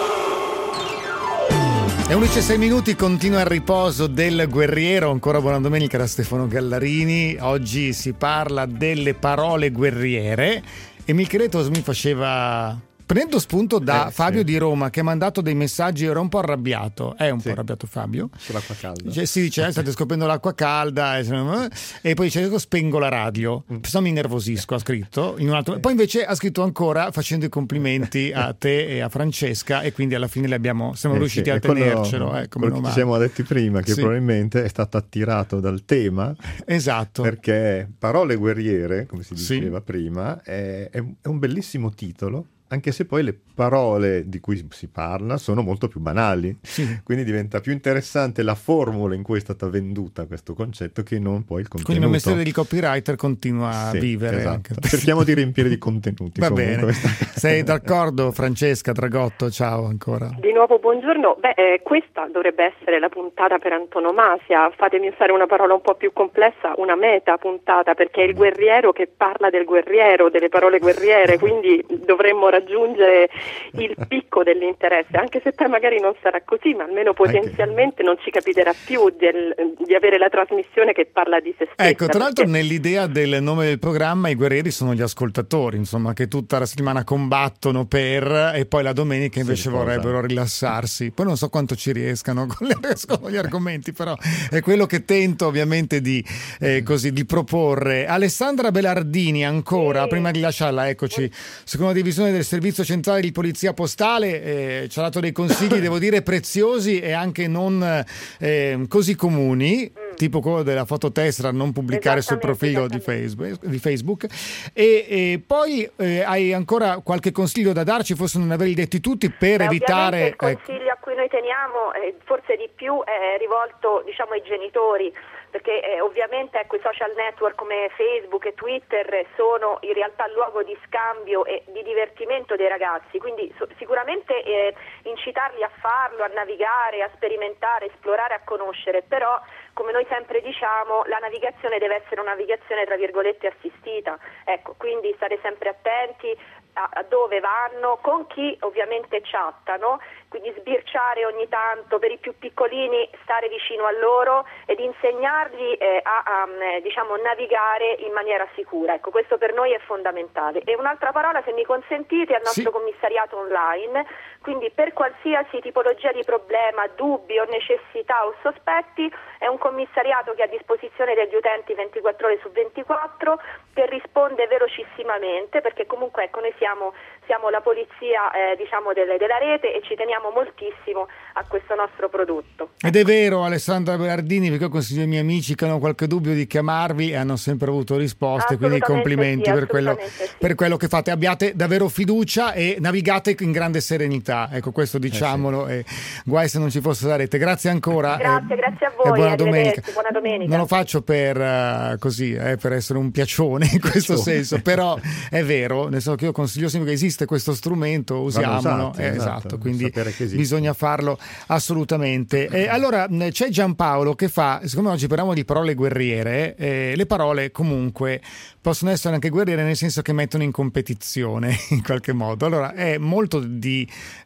È 11:06, continua il riposo del guerriero. Ancora buona domenica da Stefano Gallarini. Oggi si parla delle parole guerriere e Micheletos mi faceva, prendo spunto da Fabio
sì.
di Roma, che ha mandato dei messaggi, era un po' arrabbiato. È un po' arrabbiato Fabio.
Sull'acqua calda.
Dice, state scoprendo l'acqua calda e poi dice, spengo la radio, se no mi innervosisco, ha scritto in un altro. Poi invece ha scritto ancora facendo i complimenti a te e a Francesca, e quindi alla fine siamo riusciti a tenercelo.
Quello che ci siamo detti prima, che
Sì.
probabilmente è stato attirato dal tema.
Esatto.
Perché Parole guerriere, come si
Sì.
diceva prima, è un bellissimo titolo, anche se poi le parole di cui si parla sono molto più banali.
Sì.
Quindi diventa più interessante la formula in cui è stata venduta questo concetto che non poi il contenuto.
Quindi il mio mestiere di copywriter continua a
Sì,
vivere.
esatto.
Anche.
Cerchiamo di riempire di contenuti.
Va
comunque,
bene.
questa-
Sei d'accordo, Francesca Dragotto? Ciao ancora.
Di nuovo buongiorno. Questa dovrebbe essere la puntata per antonomasia. Fatemi usare una parola un po' più complessa, una meta puntata, perché è il guerriero che parla del guerriero, delle parole guerriere, quindi dovremmo raggiungere il picco dell'interesse, anche se poi magari non sarà così, ma almeno potenzialmente non ci capiterà più di avere la trasmissione che parla di se stessa.
Ecco, tra l'altro
perché-
nell'idea del nome del programma i guerrieri sono gli ascoltatori, insomma, che tutta la settimana combattono e poi la domenica invece vorrebbero rilassarsi. Poi non so quanto ci riescano con gli argomenti, però è quello che tento ovviamente di proporre. Alessandra Belardini ancora, prima di lasciarla, eccoci, seconda divisione del Servizio Centrale di Polizia Postale, ci ha dato dei consigli, devo dire, preziosi e anche non così comuni, tipo quello della fototessera, non pubblicare sul profilo di Facebook. E poi hai ancora qualche consiglio da darci, forse non averli detti tutti, per evitare...
Ovviamente il consiglio a cui noi teniamo, forse di più, è rivolto, diciamo, ai genitori, perché ovviamente i social network come Facebook e Twitter sono in realtà luogo di scambio e di divertimento dei ragazzi, quindi sicuramente incitarli a farlo, a navigare, a sperimentare, esplorare, a conoscere, però come noi sempre diciamo la navigazione deve essere una navigazione tra virgolette assistita, ecco, quindi stare sempre attenti a dove vanno, con chi ovviamente chattano, quindi sbirciare ogni tanto, per i più piccolini stare vicino a loro ed insegnargli a diciamo navigare in maniera sicura. Ecco, questo per noi è fondamentale. E un'altra parola, se mi consentite, al nostro commissariato online, quindi per qualsiasi tipologia di problema, dubbi o necessità o sospetti, è un commissariato che è a disposizione degli utenti 24 ore su 24, che risponde velocissimamente, perché comunque ecco, noi siamo la polizia diciamo della rete e ci teniamo moltissimo a questo nostro prodotto.
Ed è vero, Alessandra Belardini, perché io consiglio ai miei amici che hanno qualche dubbio di chiamarvi e hanno sempre avuto risposte, quindi complimenti per quello che fate. Abbiate davvero fiducia e navigate in grande serenità, ecco, questo diciamolo, e guai se non ci fosse la rete. Grazie ancora.
Grazie a voi,
buona domenica.
Buona domenica.
Non lo faccio per così, per essere un piaccione in questo senso, però è vero, nel senso che io consiglio sempre che esiste questo strumento, usiamolo, esatto, quindi bisogna farlo assolutamente. Allora c'è Giampaolo che fa, siccome oggi parliamo di parole guerriere, le parole comunque possono essere anche guerriere, nel senso che mettono in competizione in qualche modo. Allora è molto di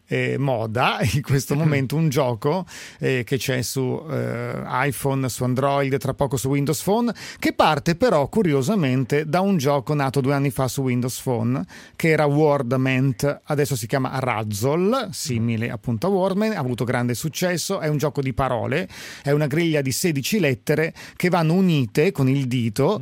moda in questo momento un gioco che c'è su iPhone, su Android, tra poco su Windows Phone, che parte però curiosamente da un gioco nato 2 anni fa su Windows Phone, che era Wordment, adesso si chiama Razzle, simile appunto a Wordman, ha avuto grande successo, è un gioco di parole, è una griglia di 16 lettere che vanno unite con il dito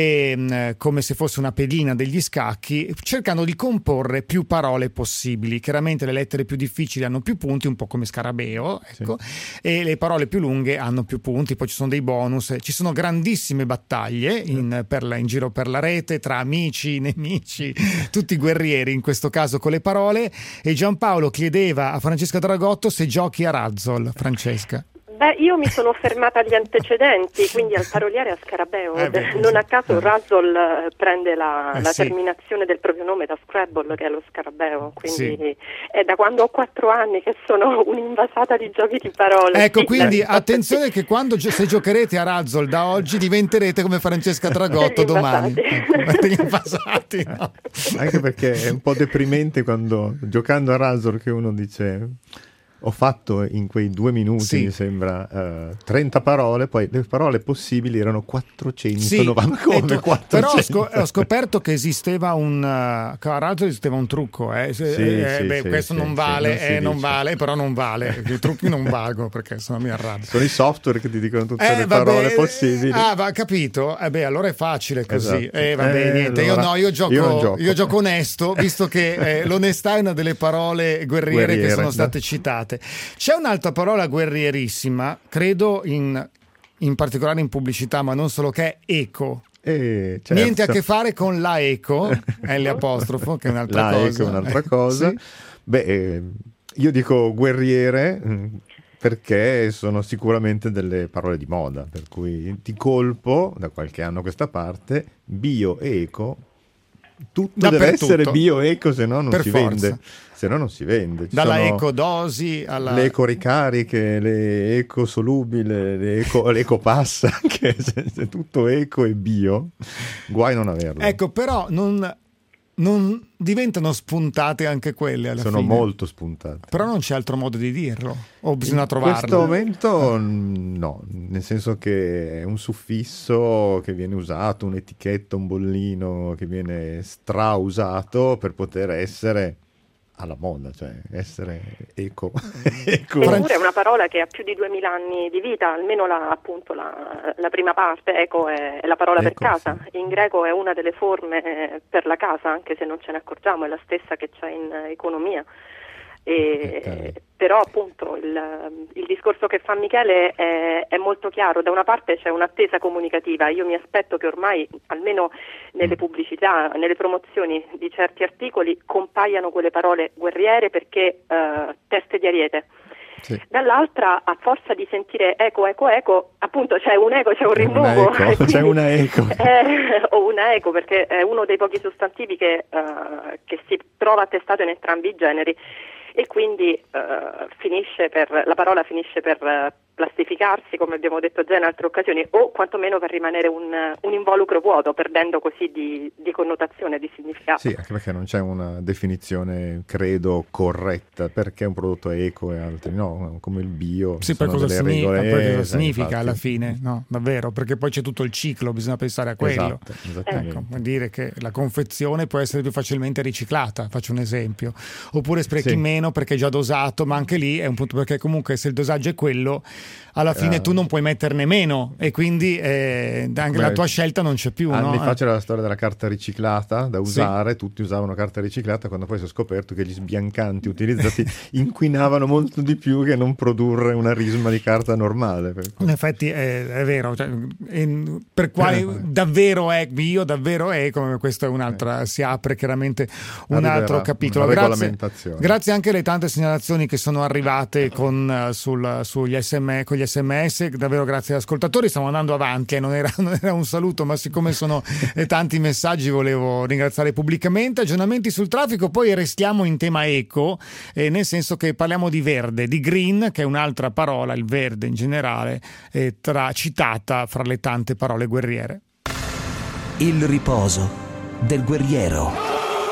e come se fosse una pedina degli scacchi, cercando di comporre più parole possibili. Chiaramente le lettere più difficili hanno più punti, un po' come Scarabeo, ecco, e le parole più lunghe hanno più punti, poi ci sono dei bonus, ci sono grandissime battaglie in giro per la rete tra amici, nemici, tutti guerrieri in questo questo caso con le parole, e Giampaolo chiedeva a Francesca Dragotto se giochi a Razzle. Francesca.
Beh, io mi sono fermata agli antecedenti, quindi al paroliere a Scarabeo. Non a caso Razzle prende la
sì.
terminazione del proprio nome da Scrabble, che è lo Scarabeo, quindi
Sì.
è da quando ho 4 anni che sono un'invasata di giochi di parole.
Ecco,
Sì,
quindi attenzione che quando se giocherete a Razzle da oggi diventerete come Francesca Dragotto
Degli
domani.
invasati.
Degli invasati, no?
Anche perché è un po' deprimente quando giocando a Razor che uno dice ho fatto in quei 2 minuti,
Sì.
mi sembra, 30 parole, poi le parole possibili erano 490.
Sì,
Come 400?
però ho scoperto che esisteva che a Razzle esisteva un trucco.
Sì,
questo
sì,
non
sì,
vale,
non si
non
dice.
vale, però non vale. I trucchi non valgono perché sennò mi arrabbio.
Sono i software che ti dicono tutte le
Vabbè,
parole possibili.
va capito? Allora è facile così.
Esatto.
Niente.
Allora,
Io
non gioco.
gioco onesto, visto che l'onestà è una delle parole guerriere che sono
no?
state citate. C'è un'altra parola guerrierissima, credo in particolare in pubblicità, ma non solo, che è eco.
Certo.
Niente a che fare con la eco, L apostrofo, che è un'altra
La
cosa.
eco è un'altra cosa.
Sì.
Beh, io dico guerriere perché sono sicuramente delle parole di moda, per cui ti colpo da qualche anno a questa parte, bio e eco, tutto deve
Dappertutto.
essere bio e eco, se no non
Per
si
forza.
vende. Se no non si vende. Ci
Dalla
sono
ecodosi alla...
le ecoricariche, le eco solubili, le eco pass, anche se tutto eco e bio, guai non averlo.
Ecco, però non diventano spuntate anche quelle alla
Sono
fine.
molto spuntate.
Però non c'è altro modo di dirlo, o bisogna
In
trovarlo.
questo momento no, nel senso che è un suffisso che viene usato, un'etichetta, un bollino che viene strausato per poter essere alla moda, cioè essere eco.
Eppure è una parola che ha più di 2000 anni di vita, almeno la prima parte, eco, è la parola per
Eco,
casa.
sì.
In greco è una delle forme per la casa, anche se non ce ne accorgiamo, è la stessa che c'è in economia. Però appunto il discorso che fa Michele è molto chiaro. Da una parte c'è un'attesa comunicativa, io mi aspetto che ormai almeno nelle pubblicità, nelle promozioni di certi articoli compaiano quelle parole guerriere perché teste di ariete.
Sì.
Dall'altra, a forza di sentire eco, appunto c'è un eco, c'è un rinnovo.
C'è una eco.
O una eco, perché è uno dei pochi sostantivi che si trova attestato in entrambi i generi. E quindi la parola finisce per plastificarsi, come abbiamo detto già in altre occasioni, o quantomeno per rimanere un involucro vuoto, perdendo così di connotazione, di significato.
Sì, anche perché non c'è una definizione, credo, corretta, perché un prodotto è eco e altri no, come il bio.
Sì,
ci
per
sono
cosa
delle
significa,
regole,
poi cosa significa
infatti.
alla fine, no, davvero, perché poi c'è tutto il ciclo, bisogna pensare a quello.
Esatto, esattamente.
Ecco, vuol dire che la confezione può essere più facilmente riciclata, faccio un esempio, oppure sprechi
Sì.
meno perché è già dosato, ma anche lì è un punto, perché comunque se il dosaggio è quello, alla fine tu non puoi metterne meno e quindi anche la tua scelta non c'è più.
Anni
no?
fa c'era la storia della carta riciclata da usare, tutti usavano carta riciclata, quando poi si è scoperto che gli sbiancanti utilizzati inquinavano molto di più che non produrre una risma di carta normale.
In effetti è vero, cioè, per quale davvero è bio, davvero è, come questo è un'altra, si apre chiaramente un altro capitolo.
Una
Grazie,
regolamentazione.
grazie anche alle tante segnalazioni che sono arrivate con gli SMS, davvero grazie agli ascoltatori. Stiamo andando avanti, non era un saluto, ma siccome sono tanti messaggi volevo ringraziare pubblicamente. Aggiornamenti sul traffico, poi restiamo in tema eco, nel senso che parliamo di verde, di green, che è un'altra parola, il verde in generale, citata fra le tante parole guerriere.
Il riposo del guerriero.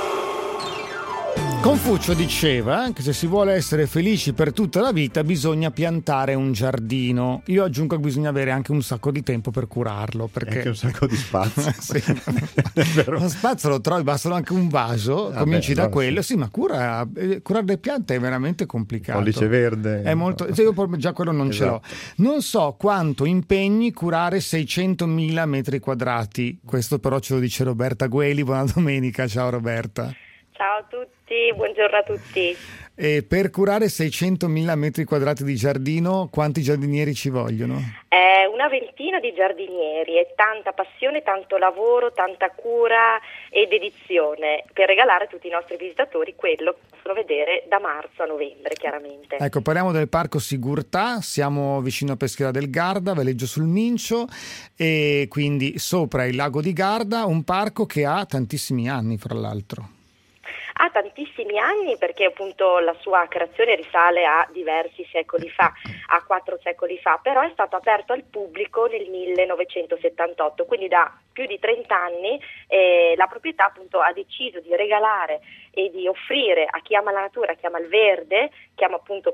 Confucio diceva che se si vuole essere felici per tutta la vita bisogna piantare un giardino. Io aggiungo che bisogna avere anche un sacco di tempo per curarlo, perché
anche un sacco di spazio.
sì. Lo spazio lo trovi, basta anche un vaso, cominci da quello. Sì, ma curare le piante è veramente complicato.
Pollice verde.
È molto, io già quello non ce l'ho. Non so quanto impegni curare 600.000 metri quadrati. Questo però ce lo dice Roberta Gueli. Buona domenica, ciao Roberta.
Ciao a tutti, buongiorno a tutti.
E per curare 600.000 metri quadrati di giardino, quanti giardinieri ci vogliono?
una ventina di giardinieri e tanta passione, tanto lavoro, tanta cura e dedizione per regalare a tutti i nostri visitatori quello che possono vedere da marzo a novembre, chiaramente.
Ecco, parliamo del Parco Sigurtà, siamo vicino a Peschiera del Garda, veleggio sul Mincio, e quindi sopra il lago di Garda, un parco che ha tantissimi anni, fra l'altro.
Ha tantissimi anni perché appunto la sua creazione risale a diversi secoli fa, a 4 secoli fa, però è stato aperto al pubblico nel 1978, quindi da più di 30 anni la proprietà appunto ha deciso di regalare e di offrire a chi ama la natura, a chi ama il verde, chi ama appunto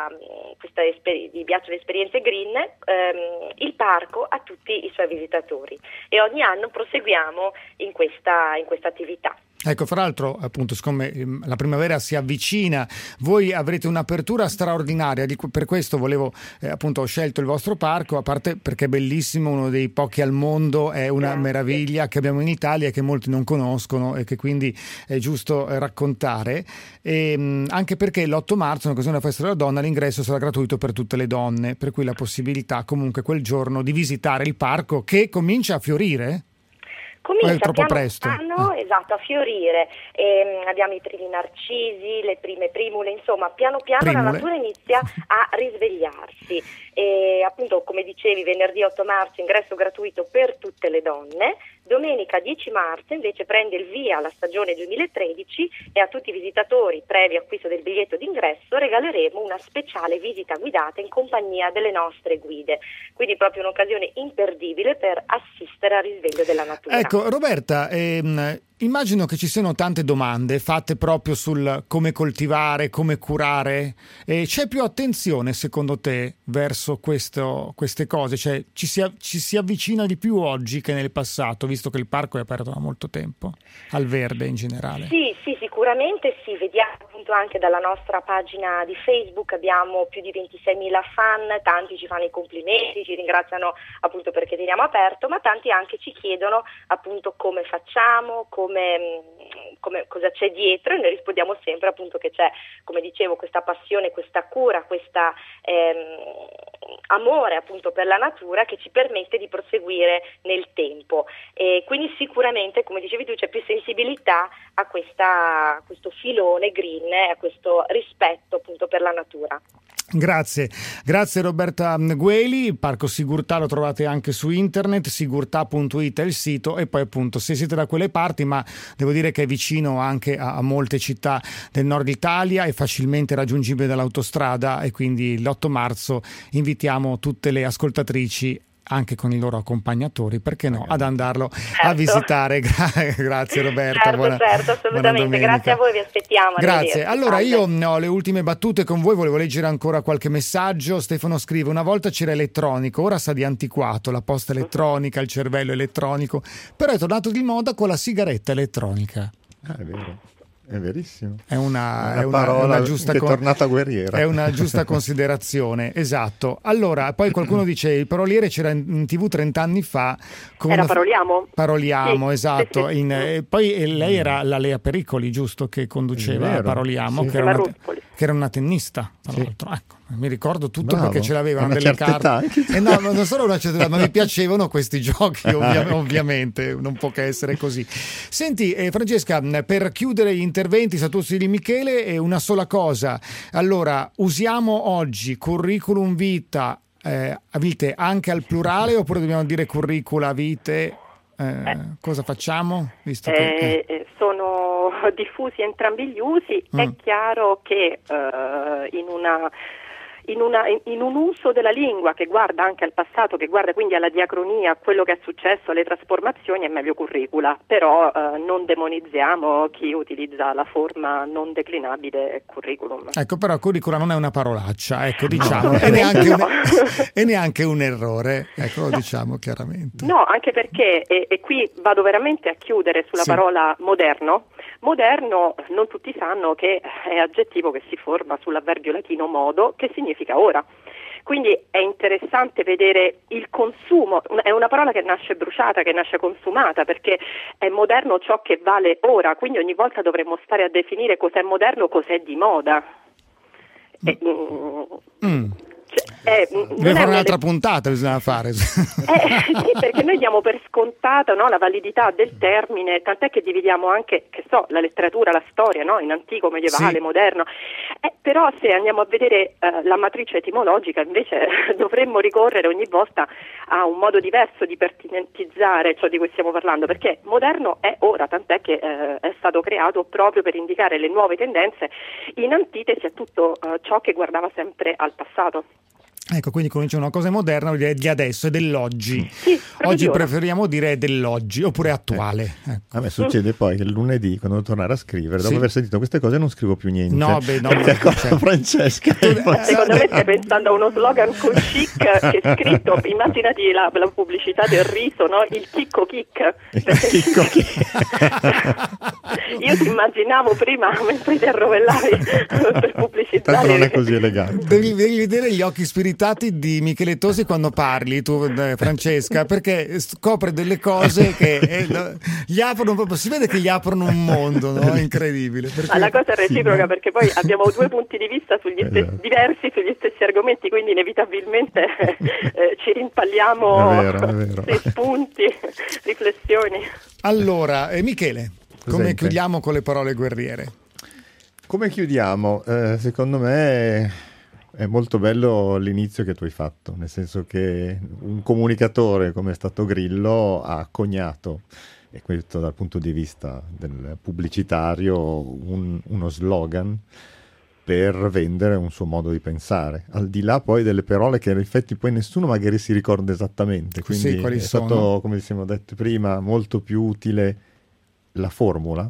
gli piacciono le esperienze green, il parco a tutti i suoi visitatori, e ogni anno proseguiamo in questa attività.
Ecco, fra l'altro, appunto, siccome la primavera si avvicina, voi avrete un'apertura straordinaria, per questo volevo, appunto, ho scelto il vostro parco, a parte perché è bellissimo, uno dei pochi al mondo, è una meraviglia che abbiamo in Italia e che molti non conoscono e che quindi è giusto raccontare, e anche perché l'8 marzo, in occasione della festa della donna, l'ingresso sarà gratuito per tutte le donne, per cui la possibilità comunque quel giorno di visitare il parco che comincia a fiorire.
Comincia
troppo
piano
presto.
piano, esatto, a fiorire. Abbiamo i primi narcisi, le prime primule, insomma, piano piano la natura inizia a risvegliarsi. E appunto, come dicevi, venerdì 8 marzo ingresso gratuito per tutte le donne, domenica 10 marzo invece prende il via la stagione 2013 e a tutti i visitatori, previo acquisto del biglietto d'ingresso, regaleremo una speciale visita guidata in compagnia delle nostre guide. Quindi proprio un'occasione imperdibile per assistere al risveglio della natura.
Ecco, Roberta, immagino che ci siano tante domande fatte proprio sul come coltivare, come curare. C'è più attenzione, secondo te, verso queste cose? Cioè, ci si avvicina di più oggi che nel passato, visto che il parco è aperto da molto tempo, al verde in generale?
Sì, sicuramente sì. Vediamo appunto anche dalla nostra pagina di Facebook, abbiamo più di 26.000 fan, tanti ci fanno i complimenti, ci ringraziano appunto perché teniamo aperto, ma tanti anche ci chiedono appunto come facciamo, cosa c'è dietro, e noi rispondiamo sempre appunto che c'è, come dicevo, questa passione, questa cura, questa amore appunto per la natura che ci permette di proseguire nel tempo, e quindi sicuramente, come dicevi tu, c'è più sensibilità a questo filone green, a questo rispetto appunto per la natura.
Grazie Roberta Gueli. Il Parco Sigurtà lo trovate anche su internet, sigurtà.it è il sito, e poi appunto se siete da quelle parti, ma devo dire che è vicino anche a molte città del nord Italia, è facilmente raggiungibile dall'autostrada, e quindi l'8 marzo invitiamo tutte le ascoltatrici, anche con i loro accompagnatori, perché no, ad andarlo a visitare. Grazie Roberta.
Certo, assolutamente. Grazie a voi, vi aspettiamo.
Grazie. Allora io ho le ultime battute con voi, volevo leggere ancora qualche messaggio. Stefano scrive: una volta c'era elettronico, ora sa di antiquato, la posta elettronica, il cervello elettronico, però è tornato di moda con la sigaretta elettronica.
È vero. È verissimo.
È una
parola
giusta
che è tornata guerriera.
È una giusta considerazione, esatto. Allora, poi qualcuno dice il paroliere c'era in TV 30 anni fa.
Era Paroliamo?
Sì, esatto.
Sì.
Poi lei era la Lea Pericoli, giusto, che conduceva Paroliamo,
sì.
che era una tennista, tra l'altro. Ecco, mi ricordo tutto.
Bravo.
Perché ce l'avevano
Una
delle
certa
carte. No, non solo una certa età, ma mi piacevano questi giochi, ovviamente, non può che essere così. Senti, Francesca, per chiudere gli interventi, Satuzzi di Michele, una sola cosa. Allora, usiamo oggi curriculum vitae anche al plurale, oppure dobbiamo dire curricula vitae? Cosa facciamo? Visto che,
sono diffusi entrambi gli usi. È chiaro che in un uso della lingua che guarda anche al passato, che guarda quindi alla diacronia, a quello che è successo, alle trasformazioni, è meglio curricula, però non demonizziamo chi utilizza la forma non declinabile curriculum.
Ecco, però curricula non è una parolaccia, ecco, diciamo,
no,
e neanche un errore, ecco, lo diciamo chiaramente.
No, anche perché, e qui vado veramente a chiudere sulla parola moderno. Moderno, non tutti sanno che è aggettivo che si forma sull'avverbio latino modo, che significa ora. Quindi è interessante vedere il consumo, è una parola che nasce bruciata, che nasce consumata, perché è moderno ciò che vale ora, quindi ogni volta dovremmo stare a definire cos'è moderno, cos'è di moda.
Deve fare un'altra puntata, bisogna fare.
Sì, perché noi diamo per scontata, no, la validità del termine, tant'è che dividiamo anche, che so, la letteratura, la storia, no, in antico, medievale, moderno. Però se andiamo a vedere la matrice etimologica, invece dovremmo ricorrere ogni volta a un modo diverso di pertinentizzare ciò di cui stiamo parlando, perché moderno è ora, tant'è che è stato creato proprio per indicare le nuove tendenze, in antitesi a tutto ciò che guardava sempre al passato.
Ecco, quindi comincia una cosa moderna di adesso, è dell'oggi.
Sì,
oggi preferiamo dire dell'oggi, oppure attuale. Ecco.
A me succede poi che il lunedì, quando devo tornare a scrivere, dopo aver sentito queste cose, non scrivo più niente.
No,
Francesca.
Secondo me stai pensando a uno slogan con chic che è scritto, immaginati la pubblicità del riso, no? Il chicco kick. Io ti immaginavo prima mentre ti arrovellavi per pubblicizzare.
Tanto non è così elegante.
Devi vedere gli occhi spiritati di Michele Tosi quando parli tu, Francesca, perché scopre delle cose che gli aprono proprio, si vede che gli aprono un mondo, no? È incredibile.
Ma la cosa è reciproca, perché poi abbiamo due punti di vista diversi sugli stessi argomenti, quindi inevitabilmente ci rimpalliamo spunti, riflessioni.
Allora, Michele, come chiudiamo con le parole guerriere?
Come chiudiamo? Secondo me è molto bello l'inizio che tu hai fatto, nel senso che un comunicatore come è stato Grillo ha coniato, e questo dal punto di vista del pubblicitario, uno slogan per vendere un suo modo di pensare, al di là poi delle parole che in effetti poi nessuno magari si ricorda esattamente, quindi
quali
è
sono?
stato, come siamo detto prima, molto più utile la formula,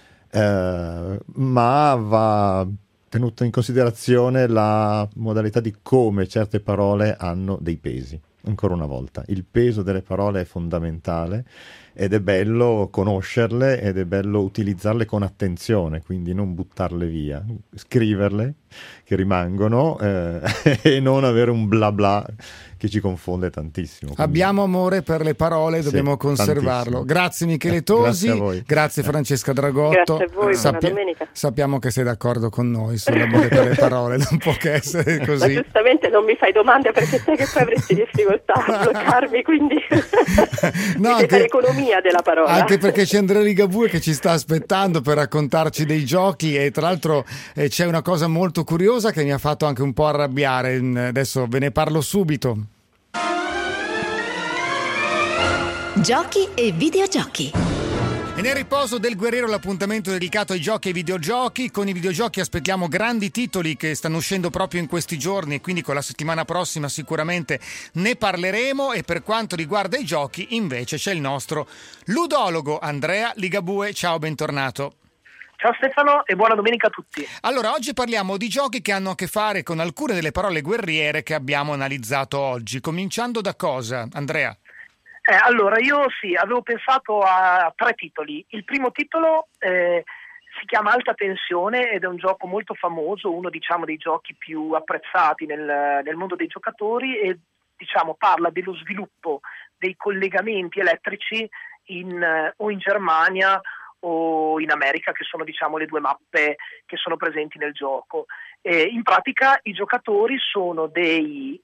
ma va tenuto in considerazione la modalità di come certe parole hanno dei pesi. Ancora una volta, il peso delle parole è fondamentale ed è bello conoscerle ed è bello utilizzarle con attenzione, quindi non buttarle via, scriverle che rimangono e non avere un bla bla che ci confonde tantissimo. Quindi
abbiamo amore per le parole, dobbiamo conservarlo.
tantissimo.
Grazie Michele Tosi,
Grazie a voi.
grazie Francesca Dragotto.
Grazie a voi, buona domenica.
Sappiamo che sei d'accordo con noi sull'amore per le parole, non può che essere
Ma
così.
giustamente non mi fai domande, perché sai che poi avresti difficoltà a bloccarmi, quindi
No,
devi fare economia della parola.
Anche perché c'è Andrea Ligabue che ci sta aspettando per raccontarci dei giochi, e tra l'altro c'è una cosa molto curiosa che mi ha fatto anche un po' arrabbiare. Adesso ve ne parlo subito.
Giochi e videogiochi.
E nel riposo del guerriero l'appuntamento dedicato ai giochi e ai videogiochi. Con i videogiochi aspettiamo grandi titoli che stanno uscendo proprio in questi giorni, e quindi con la settimana prossima sicuramente ne parleremo. E per quanto riguarda i giochi invece c'è il nostro ludologo Andrea Ligabue. Ciao, bentornato.
Ciao Stefano e buona domenica a tutti.
Allora, oggi parliamo di giochi che hanno a che fare con alcune delle parole guerriere che abbiamo analizzato oggi. Cominciando da cosa, Andrea?
Allora, io avevo pensato a 3 titoli. Il primo titolo si chiama Alta Tensione ed è un gioco molto famoso, uno dei giochi più apprezzati nel mondo dei giocatori, e parla dello sviluppo dei collegamenti elettrici o in Germania o in America, che sono le due mappe che sono presenti nel gioco. In pratica i giocatori sono dei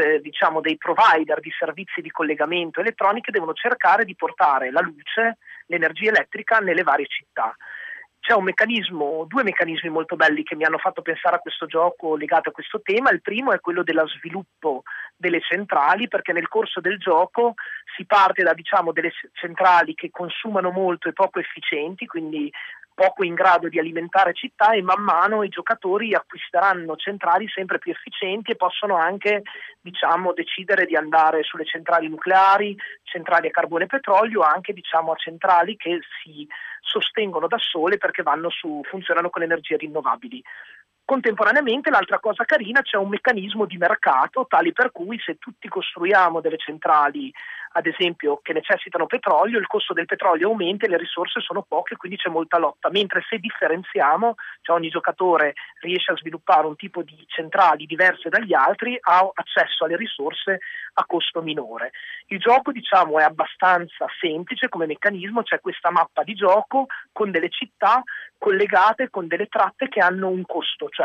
provider di servizi di collegamento elettronico e devono cercare di portare la luce, l'energia elettrica nelle varie città. C'è due meccanismi molto belli che mi hanno fatto pensare a questo gioco legato a questo tema. Il primo è quello dello sviluppo delle centrali, perché nel corso del gioco si parte da delle centrali che consumano molto e poco efficienti, quindi poco in grado di alimentare città, e man mano i giocatori acquisteranno centrali sempre più efficienti e possono anche decidere di andare sulle centrali nucleari, centrali a carbone e petrolio, anche a centrali che si sostengono da sole perché funzionano con energie rinnovabili. Contemporaneamente, l'altra cosa carina, c'è un meccanismo di mercato tale per cui se tutti costruiamo delle centrali, ad esempio, che necessitano petrolio, il costo del petrolio aumenta e le risorse sono poche, quindi c'è molta lotta, mentre se differenziamo, cioè ogni giocatore riesce a sviluppare un tipo di centrali diverse dagli altri, ha accesso alle risorse a costo minore. Il gioco è abbastanza semplice come meccanismo, c'è questa mappa di gioco con delle città collegate con delle tratte che hanno un costo, cioè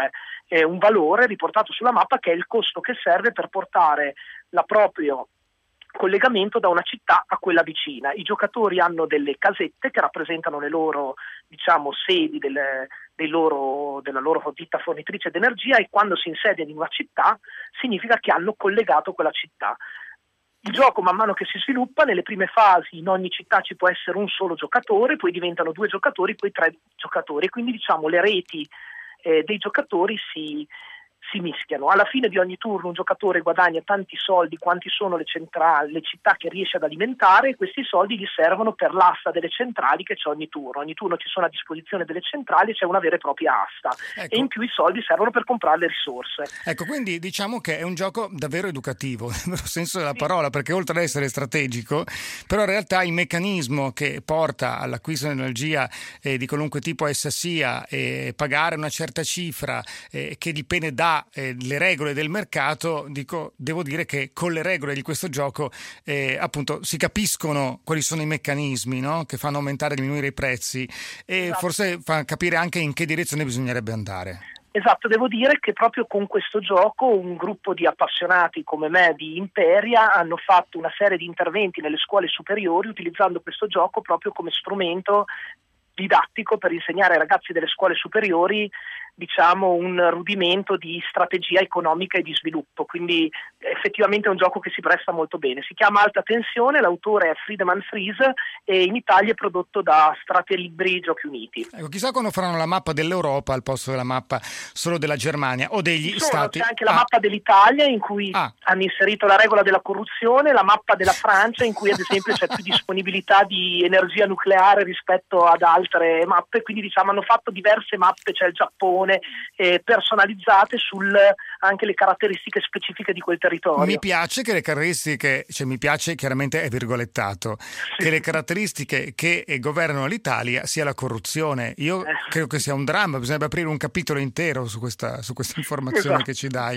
un valore riportato sulla mappa che è il costo che serve per portare la proprio collegamento da una città a quella vicina. I giocatori hanno delle casette che rappresentano le loro, diciamo, sedi della loro ditta fornitrice d'energia, e quando si insediano in una città significa che hanno collegato quella città. Il gioco, man mano che si sviluppa, nelle prime fasi in ogni città ci può essere un solo giocatore, poi diventano 2 giocatori, poi 3 giocatori, quindi diciamo le reti dei giocatori si mischiano. Alla fine di ogni turno un giocatore guadagna tanti soldi quanti sono le città che riesce ad alimentare, e questi soldi gli servono per l'asta delle centrali che c'è ogni turno. Ogni turno ci sono a disposizione delle centrali e c'è una vera e propria asta, e in più i soldi servono per comprare le risorse.
Ecco, quindi diciamo che è un gioco davvero educativo, nel vero senso della parola, perché oltre ad essere strategico, però in realtà il meccanismo che porta all'acquisto di energia di qualunque tipo essa sia, pagare una certa cifra che dipende da le regole del mercato, devo dire che con le regole di questo gioco appunto si capiscono quali sono i meccanismi, no? Che fanno aumentare e diminuire i prezzi, e forse fa capire anche in che direzione bisognerebbe andare.
Esatto, devo dire che proprio con questo gioco un gruppo di appassionati come me di Imperia hanno fatto una serie di interventi nelle scuole superiori utilizzando questo gioco proprio come strumento didattico per insegnare ai ragazzi delle scuole superiori, diciamo, un rudimento di strategia economica e di sviluppo. Quindi effettivamente è un gioco che si presta molto bene. Si chiama Alta Tensione, l'autore è Friedemann Fries e in Italia è prodotto da Stratelibri Giochi Uniti.
Ecco, chissà quando faranno la mappa dell'Europa al posto della mappa solo della Germania o degli Stati.
C'è anche la mappa dell'Italia in cui hanno inserito la regola della corruzione, la mappa della Francia in cui ad esempio c'è più disponibilità di energia nucleare rispetto ad altre mappe, quindi diciamo hanno fatto diverse mappe, c'è il Giappone, personalizzate anche le caratteristiche specifiche di quel territorio.
Mi piace che le caratteristiche, cioè mi piace chiaramente è virgolettato, che le caratteristiche che governano l'Italia sia la corruzione. Io credo che sia un dramma, bisognerebbe aprire un capitolo intero su questa informazione che ci dai.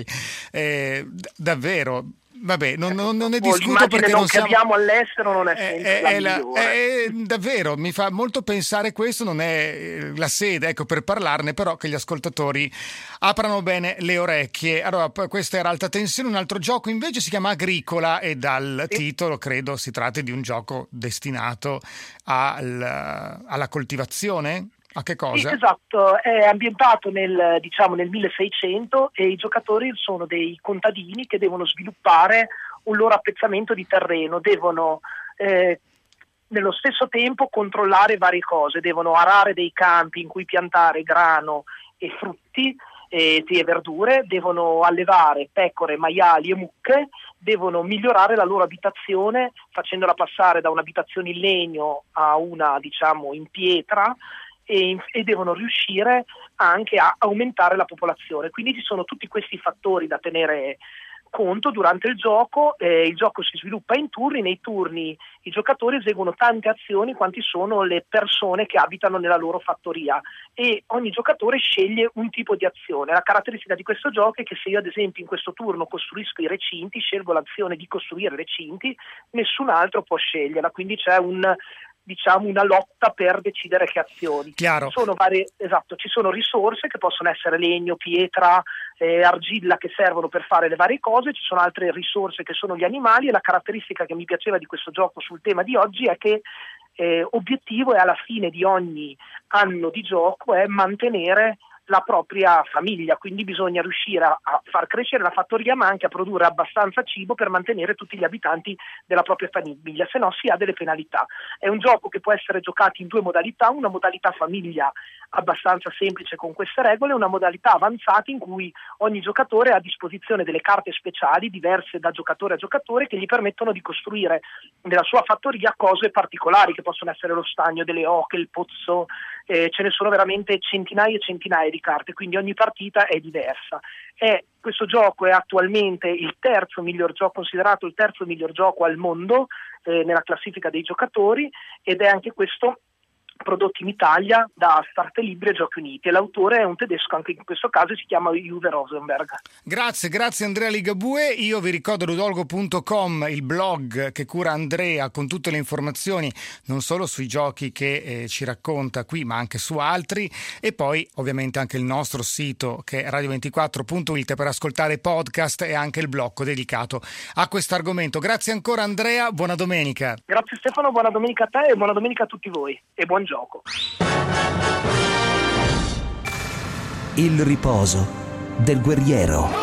Davvero. Vabbè, non ne discuto perché non
che abbiamo all'estero non è sempre la migliore.
Davvero mi fa molto pensare, questo non è la sede, ecco, per parlarne, però che gli ascoltatori aprano bene le orecchie. Allora, questa era Alta Tensione. Un altro gioco invece si chiama Agricola e dal titolo credo si tratti di un gioco destinato alla coltivazione. A che cosa?
Sì, esatto, è ambientato nel 1600 e i giocatori sono dei contadini che devono sviluppare un loro appezzamento di terreno, devono nello stesso tempo controllare varie cose, devono arare dei campi in cui piantare grano e frutti e verdure, devono allevare pecore, maiali e mucche, devono migliorare la loro abitazione facendola passare da un'abitazione in legno a una, diciamo, in pietra, e devono riuscire anche a aumentare la popolazione. Quindi ci sono tutti questi fattori da tenere conto durante il gioco si sviluppa in turni, nei turni i giocatori eseguono tante azioni quanti sono le persone che abitano nella loro fattoria e ogni giocatore sceglie un tipo di azione. La caratteristica di questo gioco è che se io ad esempio in questo turno costruisco i recinti, scelgo l'azione di costruire recinti, nessun altro può sceglierla, quindi c'è una lotta per decidere che azioni.
Chiaro.
Ci sono risorse che possono essere legno, pietra, argilla che servono per fare le varie cose, ci sono altre risorse che sono gli animali, e la caratteristica che mi piaceva di questo gioco sul tema di oggi è che obiettivo è alla fine di ogni anno di gioco è mantenere la propria famiglia, quindi bisogna riuscire a far crescere la fattoria ma anche a produrre abbastanza cibo per mantenere tutti gli abitanti della propria famiglia, se no si ha delle penalità. È un gioco che può essere giocato in 2 modalità, una modalità famiglia abbastanza semplice con queste regole, una modalità avanzata in cui ogni giocatore ha a disposizione delle carte speciali diverse da giocatore a giocatore che gli permettono di costruire nella sua fattoria cose particolari che possono essere lo stagno delle oche, il pozzo, ce ne sono veramente centinaia e centinaia di carte, quindi ogni partita è diversa. Questo gioco è attualmente considerato il terzo miglior gioco al mondo nella classifica dei giocatori, ed è anche questo prodotti in Italia da Starte Libri e Giochi Uniti, e l'autore è un tedesco, anche in questo caso si chiama Uwe Rosenberg.
Grazie Andrea Ligabue. Io vi ricordo ludolgo.com, il blog che cura Andrea con tutte le informazioni non solo sui giochi che ci racconta qui ma anche su altri, e poi ovviamente anche il nostro sito che è radio24.it per ascoltare podcast e anche il blocco dedicato a questo argomento. Grazie ancora Andrea, buona domenica.
Grazie Stefano, buona domenica a te e buona domenica a tutti voi e buon gioco.
Il riposo del guerriero.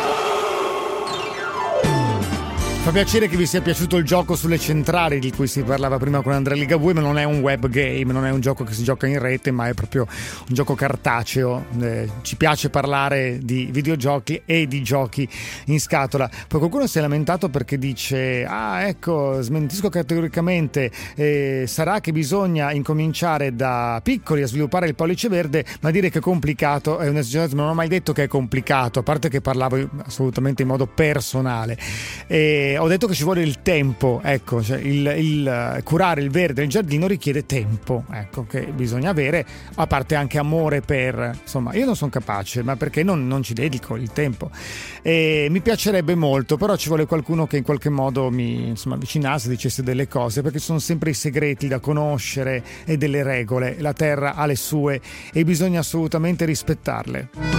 Fa piacere che vi sia piaciuto il gioco sulle centrali di cui si parlava prima con Andrea Ligabue, ma non è un web game, non è un gioco che si gioca in rete, ma è proprio un gioco cartaceo. Ci piace parlare di videogiochi e di giochi in scatola. Poi qualcuno si è lamentato perché dice: ecco, smentisco categoricamente, sarà che bisogna incominciare da piccoli a sviluppare il pollice verde, ma dire che è complicato è un'esagerazione. Non ho mai detto che è complicato, a parte che parlavo assolutamente in modo personale. Ho detto che ci vuole il tempo, ecco, cioè il curare il verde nel giardino richiede tempo, ecco, che bisogna avere, a parte anche amore per, insomma, io non sono capace, ma perché non ci dedico il tempo. Mi piacerebbe molto, però ci vuole qualcuno che in qualche modo mi avvicinasse, dicesse delle cose, perché sono sempre i segreti da conoscere e delle regole. La terra ha le sue e bisogna assolutamente rispettarle.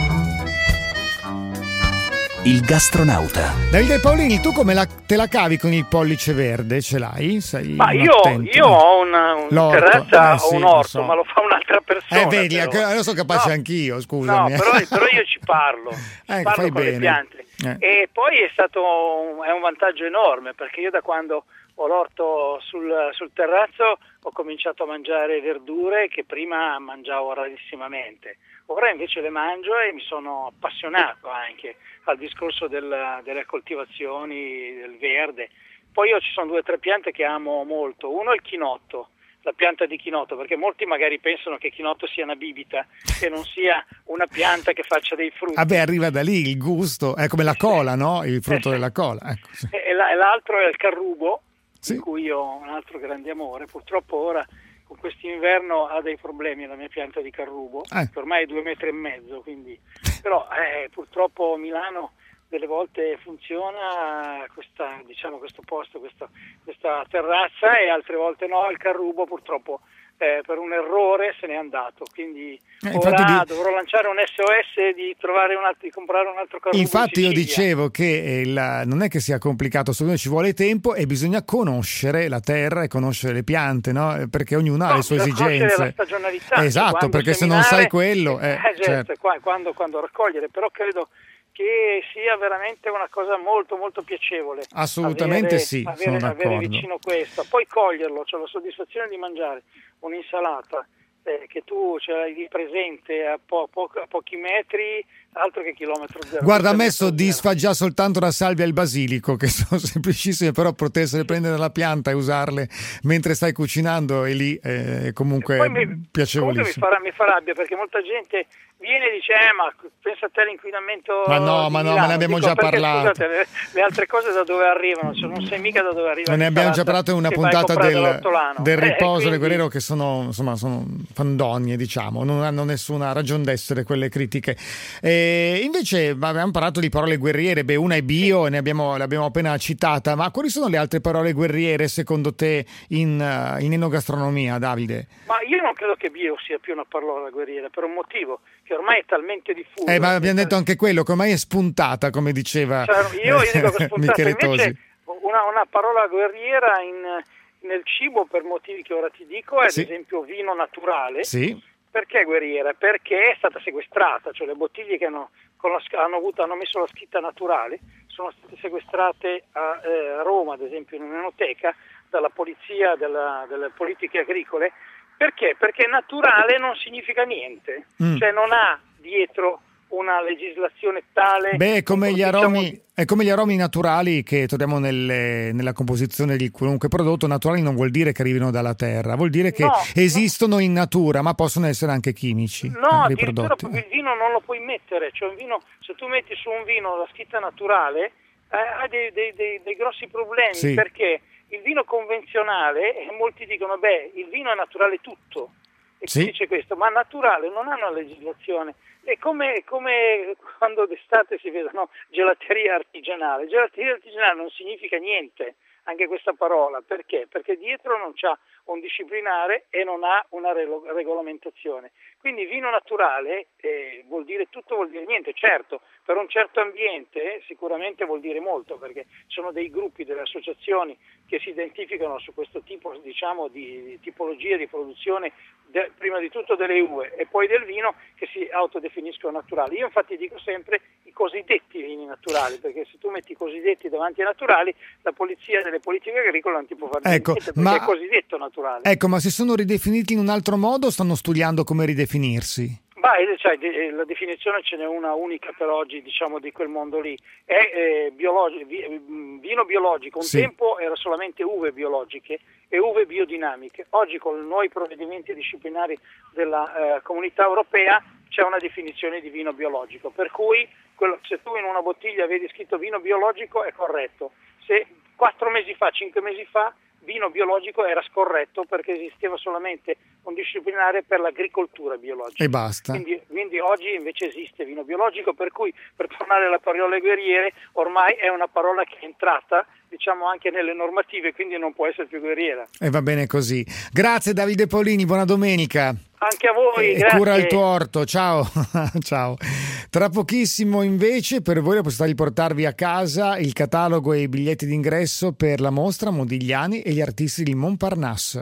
Il gastronauta.
Davide Paolini, tu come te la cavi con il pollice verde? Ce l'hai?
Ma io ho una terrazza o un orto, ma lo fa un'altra persona.
Vedi, lo sono capace anch'io, scusami.
No, però io ci parlo. Parlo
fai
con
bene.
Le piante. E poi è un vantaggio enorme, perché io da quando ho l'orto sul terrazzo ho cominciato a mangiare verdure che prima mangiavo rarissimamente. Ora invece le mangio e mi sono appassionato anche al discorso delle coltivazioni, del verde. Poi io ci sono 2 o 3 piante che amo molto. Uno è il chinotto, la pianta di chinotto, perché molti magari pensano che chinotto sia una bibita e non sia una pianta che faccia dei frutti.
Vabbè, arriva da lì il gusto, è come la cola, no? Il frutto della cola. Ecco, sì.
E l'altro è il carrubo,
sì,
di cui ho un altro grande amore. Purtroppo ora con quest'inverno ha dei problemi la mia pianta di carrubo, che ormai è 2,5 metri, quindi però purtroppo Milano delle volte funziona questo posto, questa terrazza, e altre volte no. Il carrubo purtroppo per un errore se n'è andato, quindi ora dovrò lanciare un SOS di comprare un altro carrubo.
Infatti io dicevo che non è che sia complicato, solo ci vuole tempo e bisogna conoscere la terra e conoscere le piante, no? Perché ognuno ha le sue esigenze.
La stagionalità,
esatto, perché se non sai quello
certo. Quando raccogliere, però credo che sia veramente una cosa molto molto piacevole.
Assolutamente
avere vicino questo, poi coglierlo, cioè la soddisfazione di mangiare un'insalata che tu ce l'hai lì presente a pochi metri, altro che chilometro zero.
Guarda, a me soddisfa già soltanto la salvia e il basilico, che sono semplicissime, però potersele prendere dalla pianta e usarle mentre stai cucinando è lì comunque piacevolissimo.
Comunque mi fa rabbia, perché molta gente viene e dice ma pensa a te l'inquinamento.
Ma ne abbiamo già parlato.
Scusate, le altre cose da dove arrivano, cioè non sai mica da dove arrivano.
Ne abbiamo già parlato in una puntata del riposo del guerriero, che sono fandonie, diciamo, non hanno nessuna ragion d'essere quelle critiche. Invece abbiamo parlato di parole guerriere, una è bio, l'abbiamo appena citata, ma quali sono le altre parole guerriere secondo te in enogastronomia, Davide?
Ma io non credo che bio sia più una parola guerriera, per un motivo, che ormai è talmente diffuso.
Ma abbiamo detto anche quello, che ormai è spuntata, come diceva
io dico che è spuntata.
Michele Tosi.
Invece una parola guerriera nel cibo, per motivi che ora ti dico, è ad esempio vino naturale.
Sì.
Perché guerriera? Perché è stata sequestrata, cioè le bottiglie che hanno messo la scritta naturale sono state sequestrate a Roma, ad esempio in un'enoteca, dalla polizia delle politiche agricole. Perché? Perché naturale non significa niente, cioè non ha dietro una legislazione tale.
È come gli aromi naturali che troviamo nella composizione di qualunque prodotto. Naturali non vuol dire che arrivino dalla terra, vuol dire che esistono in natura, ma possono essere anche chimici.
No, addirittura il vino non lo puoi mettere, cioè un vino, se tu metti su un vino la scritta naturale hai dei grossi problemi, perché il vino convenzionale, molti dicono il vino è naturale tutto, e
Sì.
dice questo, ma naturale non ha una legislazione. È come quando d'estate si vedono gelateria artigianale. Gelateria artigianale non significa niente, anche questa parola. Perché? Perché dietro non c'ha un disciplinare e non ha una regolamentazione. Quindi vino naturale vuol dire tutto, vuol dire niente. Certo, per un certo ambiente sicuramente vuol dire molto, perché sono dei gruppi, delle associazioni che si identificano su questo tipo, diciamo, di tipologia di produzione, prima di tutto delle uve e poi del vino, che si autodefiniscono naturali. Io infatti dico sempre i cosiddetti vini naturali, perché se tu metti i cosiddetti davanti ai naturali, la polizia delle politiche agricole non ti può fare niente, perché è cosiddetto naturale.
Ecco, ma si sono ridefiniti in un altro modo o stanno studiando come ridefinirsi?
La definizione ce n'è una unica per oggi, diciamo, di quel mondo lì. È vino biologico. Un tempo era solamente uve biologiche e uve biodinamiche. Oggi con i nuovi provvedimenti disciplinari della Comunità Europea c'è una definizione di vino biologico, per cui se tu in una bottiglia vedi scritto vino biologico è corretto. Se 4 mesi fa, 5 mesi fa, vino biologico era scorretto perché esisteva solamente un disciplinare per l'agricoltura biologica.
E basta.
Quindi oggi invece esiste vino biologico, per cui, per tornare alla parola guerriere, ormai è una parola che è entrata, diciamo, anche nelle normative, quindi non può essere più guerriera.
E va bene così. Grazie Davide Paolini, buona domenica.
Anche a voi, grazie.
Cura il tuo orto, ciao. Ciao. Tra pochissimo invece per voi la possibilità di portarvi a casa il catalogo e i biglietti d'ingresso per la mostra Modigliani e gli artisti di Montparnasse.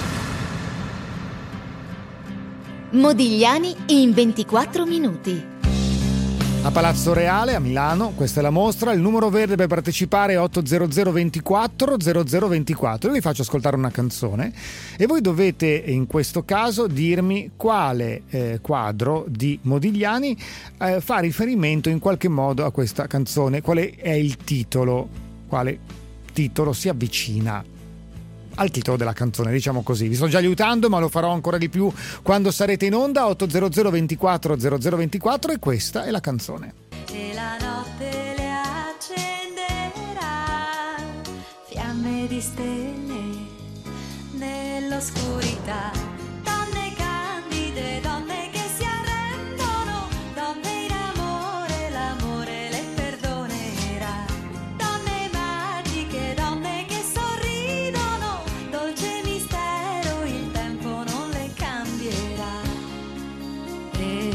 Modigliani in 24 minuti.
A Palazzo Reale, a Milano, questa è la mostra. Il numero verde per partecipare è 800 24 0024. Io vi faccio ascoltare una canzone e voi dovete in questo caso dirmi quale quadro di Modigliani fa riferimento in qualche modo a questa canzone, quale è il titolo, quale titolo si avvicina al titolo della canzone, diciamo così. Vi sto già aiutando, ma lo farò ancora di più quando sarete in onda. 800 24 0024 e questa è la canzone.
E la notte le accenderà fiamme di stelle nell'oscurità, donne candide, donne che si arrendono, donne in amore, l'amore le perdonerà, donne magiche, donne che sorridono, dolce mistero, il tempo non le cambierà. E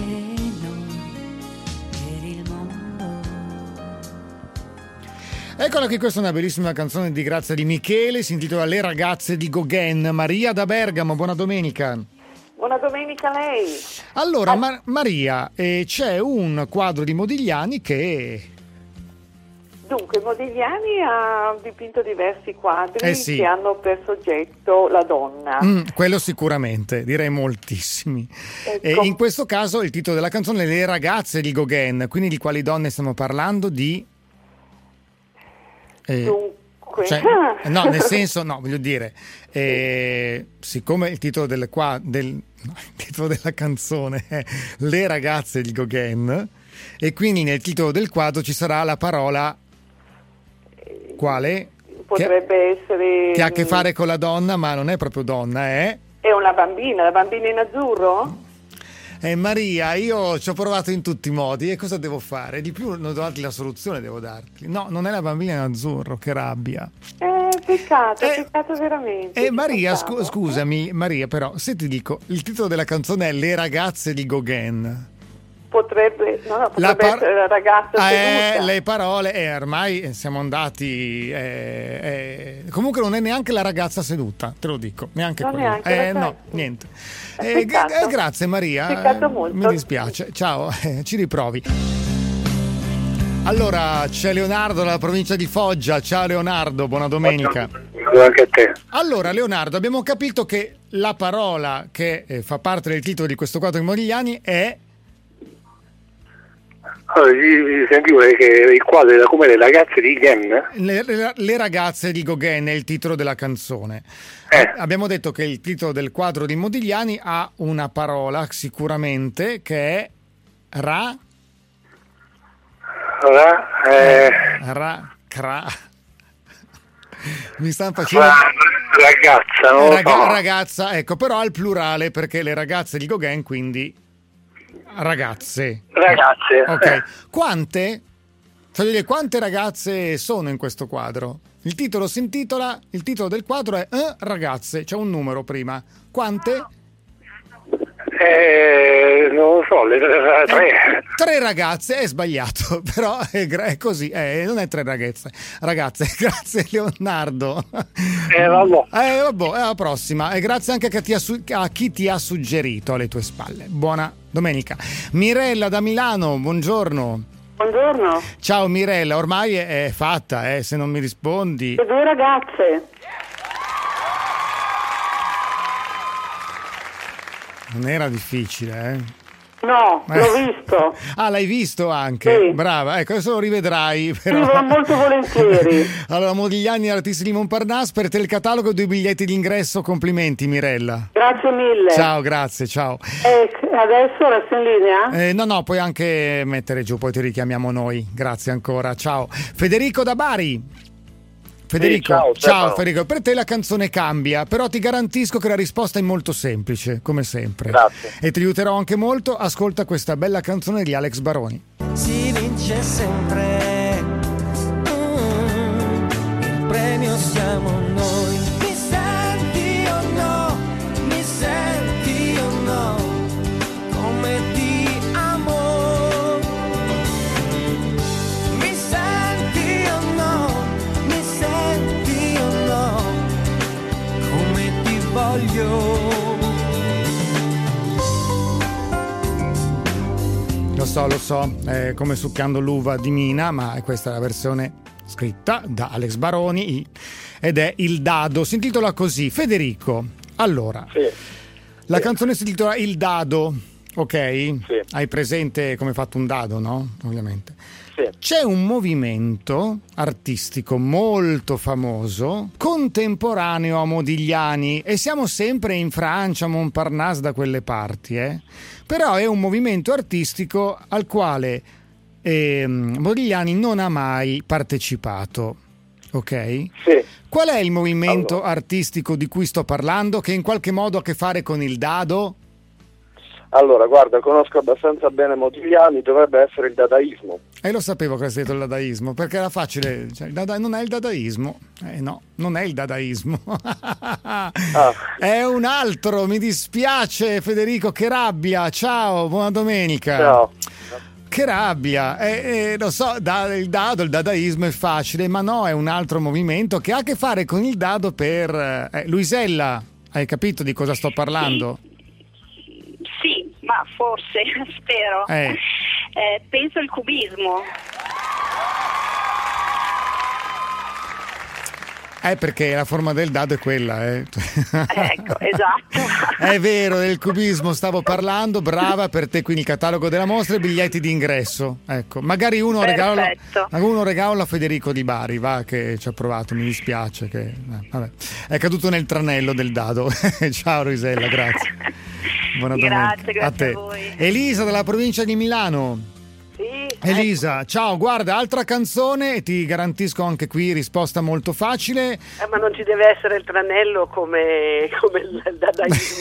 per il mondo.
Eccola qui, questa è una bellissima canzone di Grazia Di Michele, si intitola Le ragazze di Gauguin. Maria da Bergamo, buona domenica.
Buona domenica a lei.
Allora, Maria, c'è un quadro di Modigliani che...
Dunque, Modigliani ha dipinto diversi quadri
sì.
che hanno per soggetto la donna.
Quello sicuramente, direi moltissimi.
Ecco.
E in questo caso il titolo della canzone è Le ragazze di Gauguin, quindi di quali donne stiamo parlando? Di...
Dunque...
no, nel senso, no, voglio dire, siccome il titolo il titolo della canzone è Le ragazze di Gauguin, e quindi nel titolo del quadro ci sarà la parola quale?
Potrebbe essere...
Che ha a che fare con la donna, ma non è proprio donna, è...
È una bambina, la bambina in azzurro?
Maria, io ci ho provato in tutti i modi e cosa devo fare? Di più non devo darti la soluzione, devo darti. No, non è la bambina in azzurro, che rabbia.
Peccato veramente.
Maria, scusami, Maria, però, se ti dico, il titolo della canzone è Le ragazze di Gauguin.
Potrebbe essere la ragazza seduta.
Le parole, ormai siamo andati... comunque non è neanche la ragazza seduta, te lo dico, neanche
non
quello.
Neanche
no, niente.
Peccato.
Grazie Maria,
Peccato molto.
mi dispiace, ciao, ci riprovi. Allora, c'è Leonardo dalla provincia di Foggia. Ciao Leonardo, buona domenica.
Anche a te.
Allora Leonardo, abbiamo capito che la parola che fa parte del titolo di questo quadro di Modigliani è...
Allora, sentivo che il quadro era come Le ragazze di Gauguin.
Le ragazze di Gauguin è il titolo della canzone. Abbiamo detto che il titolo del quadro di Modigliani ha una parola sicuramente che è mi stanno facendo
Ragazza, no?
Ragazza, ecco, però al plurale perché le ragazze di Gauguin, quindi ragazze. Ok, quante ragazze sono in questo quadro? Il titolo si intitola, il titolo del quadro è ragazze, c'è un numero prima. Quante?
Non lo so, le tre.
Tre ragazze, è sbagliato, però è così, non è tre ragazze, grazie Leonardo. Vabbè, alla prossima, e grazie anche a chi ti ha suggerito alle tue spalle. Buona domenica. Mirella da Milano, buongiorno.
Buongiorno.
Ciao Mirella, ormai è fatta, se non mi rispondi.
Le due ragazze.
Non era difficile,
No, l'ho visto.
Ah, l'hai visto anche?
Sì.
Brava, ecco, adesso lo rivedrai. Però.
Sì, molto volentieri.
Allora, Modigliani, artisti di Montparnasse, per te il catalogo e 2 biglietti d'ingresso. Complimenti, Mirella.
Grazie mille.
Ciao, grazie, ciao.
Adesso resto in linea?
No, puoi anche mettere giù, poi ti richiamiamo noi. Grazie ancora, ciao. Federico da Bari. Federico, ciao Federico, per te la canzone cambia, però ti garantisco che la risposta è molto semplice, come sempre.
Grazie.
E ti aiuterò anche molto. Ascolta questa bella canzone di Alex Baroni.
Si vince sempre, il premio siamo noi. Mi senti o no? Mi senti o no? Come ti amo? Mi senti o no? Mi senti o no? Come ti voglio?
Lo so, è come succando l'uva di Mina, ma questa è la versione scritta da Alex Baroni ed è Il Dado, si intitola così. Federico, allora, la canzone si intitola Il Dado, ok? Sì. Hai presente come è fatto un dado, no? Ovviamente. Sì. C'è un movimento artistico molto famoso, contemporaneo a Modigliani, e siamo sempre in Francia, Montparnasse, da quelle parti, Però è un movimento artistico al quale Modigliani non ha mai partecipato, ok? Sì. Qual è il movimento artistico di cui sto parlando, che in qualche modo ha a che fare con il dado?
Allora, guarda, conosco abbastanza bene Modigliani, dovrebbe essere il dadaismo.
Lo sapevo che era stato il dadaismo, perché era facile, cioè, non è il dadaismo. No, non è il dadaismo. È un altro, mi dispiace Federico, che rabbia, ciao, buona domenica. Ciao. Che rabbia, lo so, il dadaismo è facile, ma no, è un altro movimento che ha a che fare con il dado per... Luisella, hai capito di cosa sto parlando?
Sì, ma forse, spero. Penso il cubismo.
Perché la forma del dado è quella,
Ecco, esatto.
È vero, del cubismo stavo parlando, brava, per te quindi il catalogo della mostra e biglietti di ingresso. Ecco, magari uno regalo a Federico di Bari, va, che ci ha provato, mi dispiace che vabbè, è caduto nel tranello del dado. Ciao Rosella, grazie. Buona domenica.
Grazie a voi.
Elisa dalla provincia di Milano. Elisa, ciao, guarda, altra canzone e ti garantisco anche qui risposta molto facile.
Ma non ci deve essere il tranello come il dadaismo.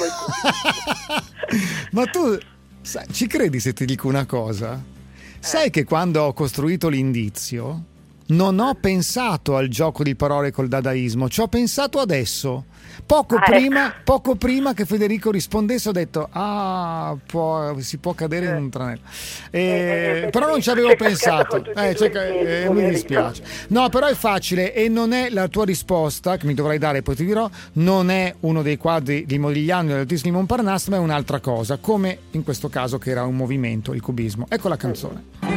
Ma tu ci credi se ti dico una cosa? Sai che quando ho costruito l'indizio non ho pensato al gioco di parole col dadaismo, ci ho pensato adesso. Poco prima che Federico rispondesse ho detto si può cadere in un tranello, però non ci avevo pensato, mi dispiace. No, però è facile e non è la tua risposta che mi dovrai dare, poi ti dirò, non è uno dei quadri di Modigliani o dell'artista di Montparnasse, ma è un'altra cosa, come in questo caso che era un movimento, il cubismo. Ecco la canzone.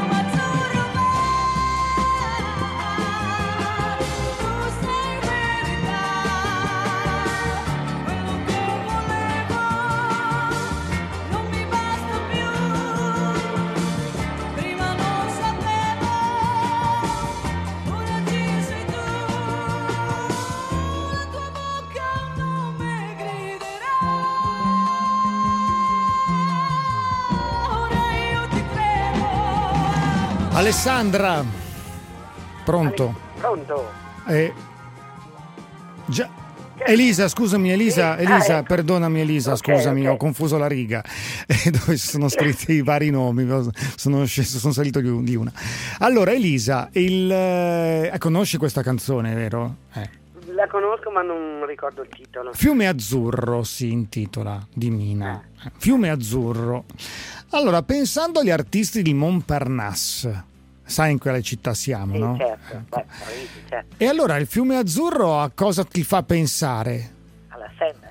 Alessandra, pronto?
Pronto.
Già. Elisa, scusami, Elisa,
ecco.
perdonami Elisa, scusami, ho confuso la riga dove sono scritti i vari nomi, sono salito di una. Allora Elisa, conosci questa canzone, vero?
La conosco ma non ricordo il titolo.
Fiume Azzurro si intitola, di Mina. Fiume Azzurro. Allora, pensando agli artisti di Montparnasse, sai in quale città siamo, no?
Certo, Parigi, certo.
E allora il Fiume Azzurro a cosa ti fa pensare?
Alla Senna.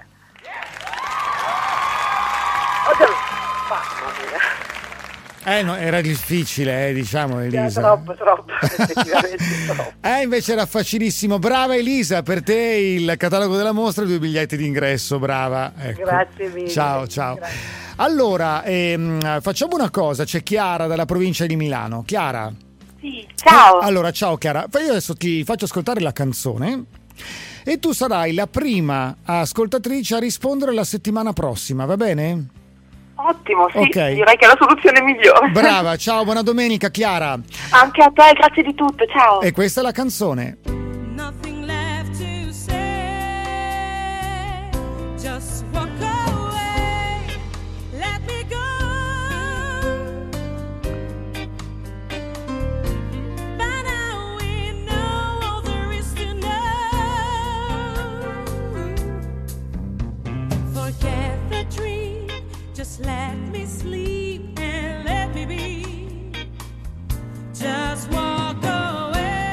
Oddio, mamma mia.
No, era difficile, diciamo, Elisa.
Troppo, effettivamente troppo.
Invece era facilissimo. Brava Elisa, per te il catalogo della mostra e 2 biglietti d'ingresso, brava. Ecco.
Grazie mille.
Ciao.
Grazie.
Allora, facciamo una cosa, c'è Chiara dalla provincia di Milano. Chiara?
Sì, ciao.
Allora, ciao Chiara. Io adesso ti faccio ascoltare la canzone e tu sarai la prima ascoltatrice a rispondere la settimana prossima, va bene?
Ottimo, sì,
Ok.
direi che è la soluzione migliore.
Brava, ciao, buona domenica Chiara.
Anche a te, grazie di tutto, ciao.
E questa è la canzone.
Nothing left to say, just walk away, let me go. By now we know all there is to know. Forget the dream, just let me sleep and let me be. Just walk away.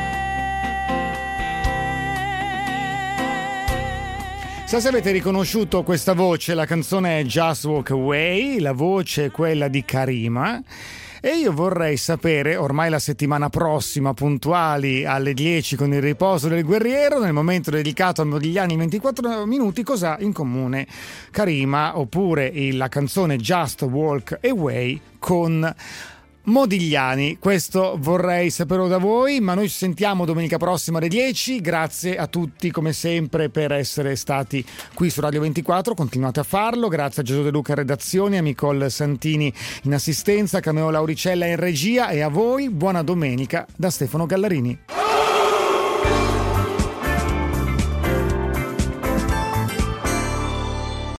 Se avete riconosciuto questa voce, la canzone è Just Walk Away, la voce è quella di Karima. E io vorrei sapere, ormai la settimana prossima, puntuali alle 10 con il riposo del guerriero, nel momento dedicato a Modigliani 24 minuti, cosa ha in comune Karima oppure la canzone Just Walk Away con Modigliani. Questo vorrei saperlo da voi, ma noi ci sentiamo domenica prossima alle 10. Grazie a tutti come sempre per essere stati qui su Radio 24, continuate a farlo. Grazie a Gesù De Luca in redazione, a Nicole Santini in assistenza, a Cameo Lauricella in regia e a voi buona domenica da Stefano Gallarini.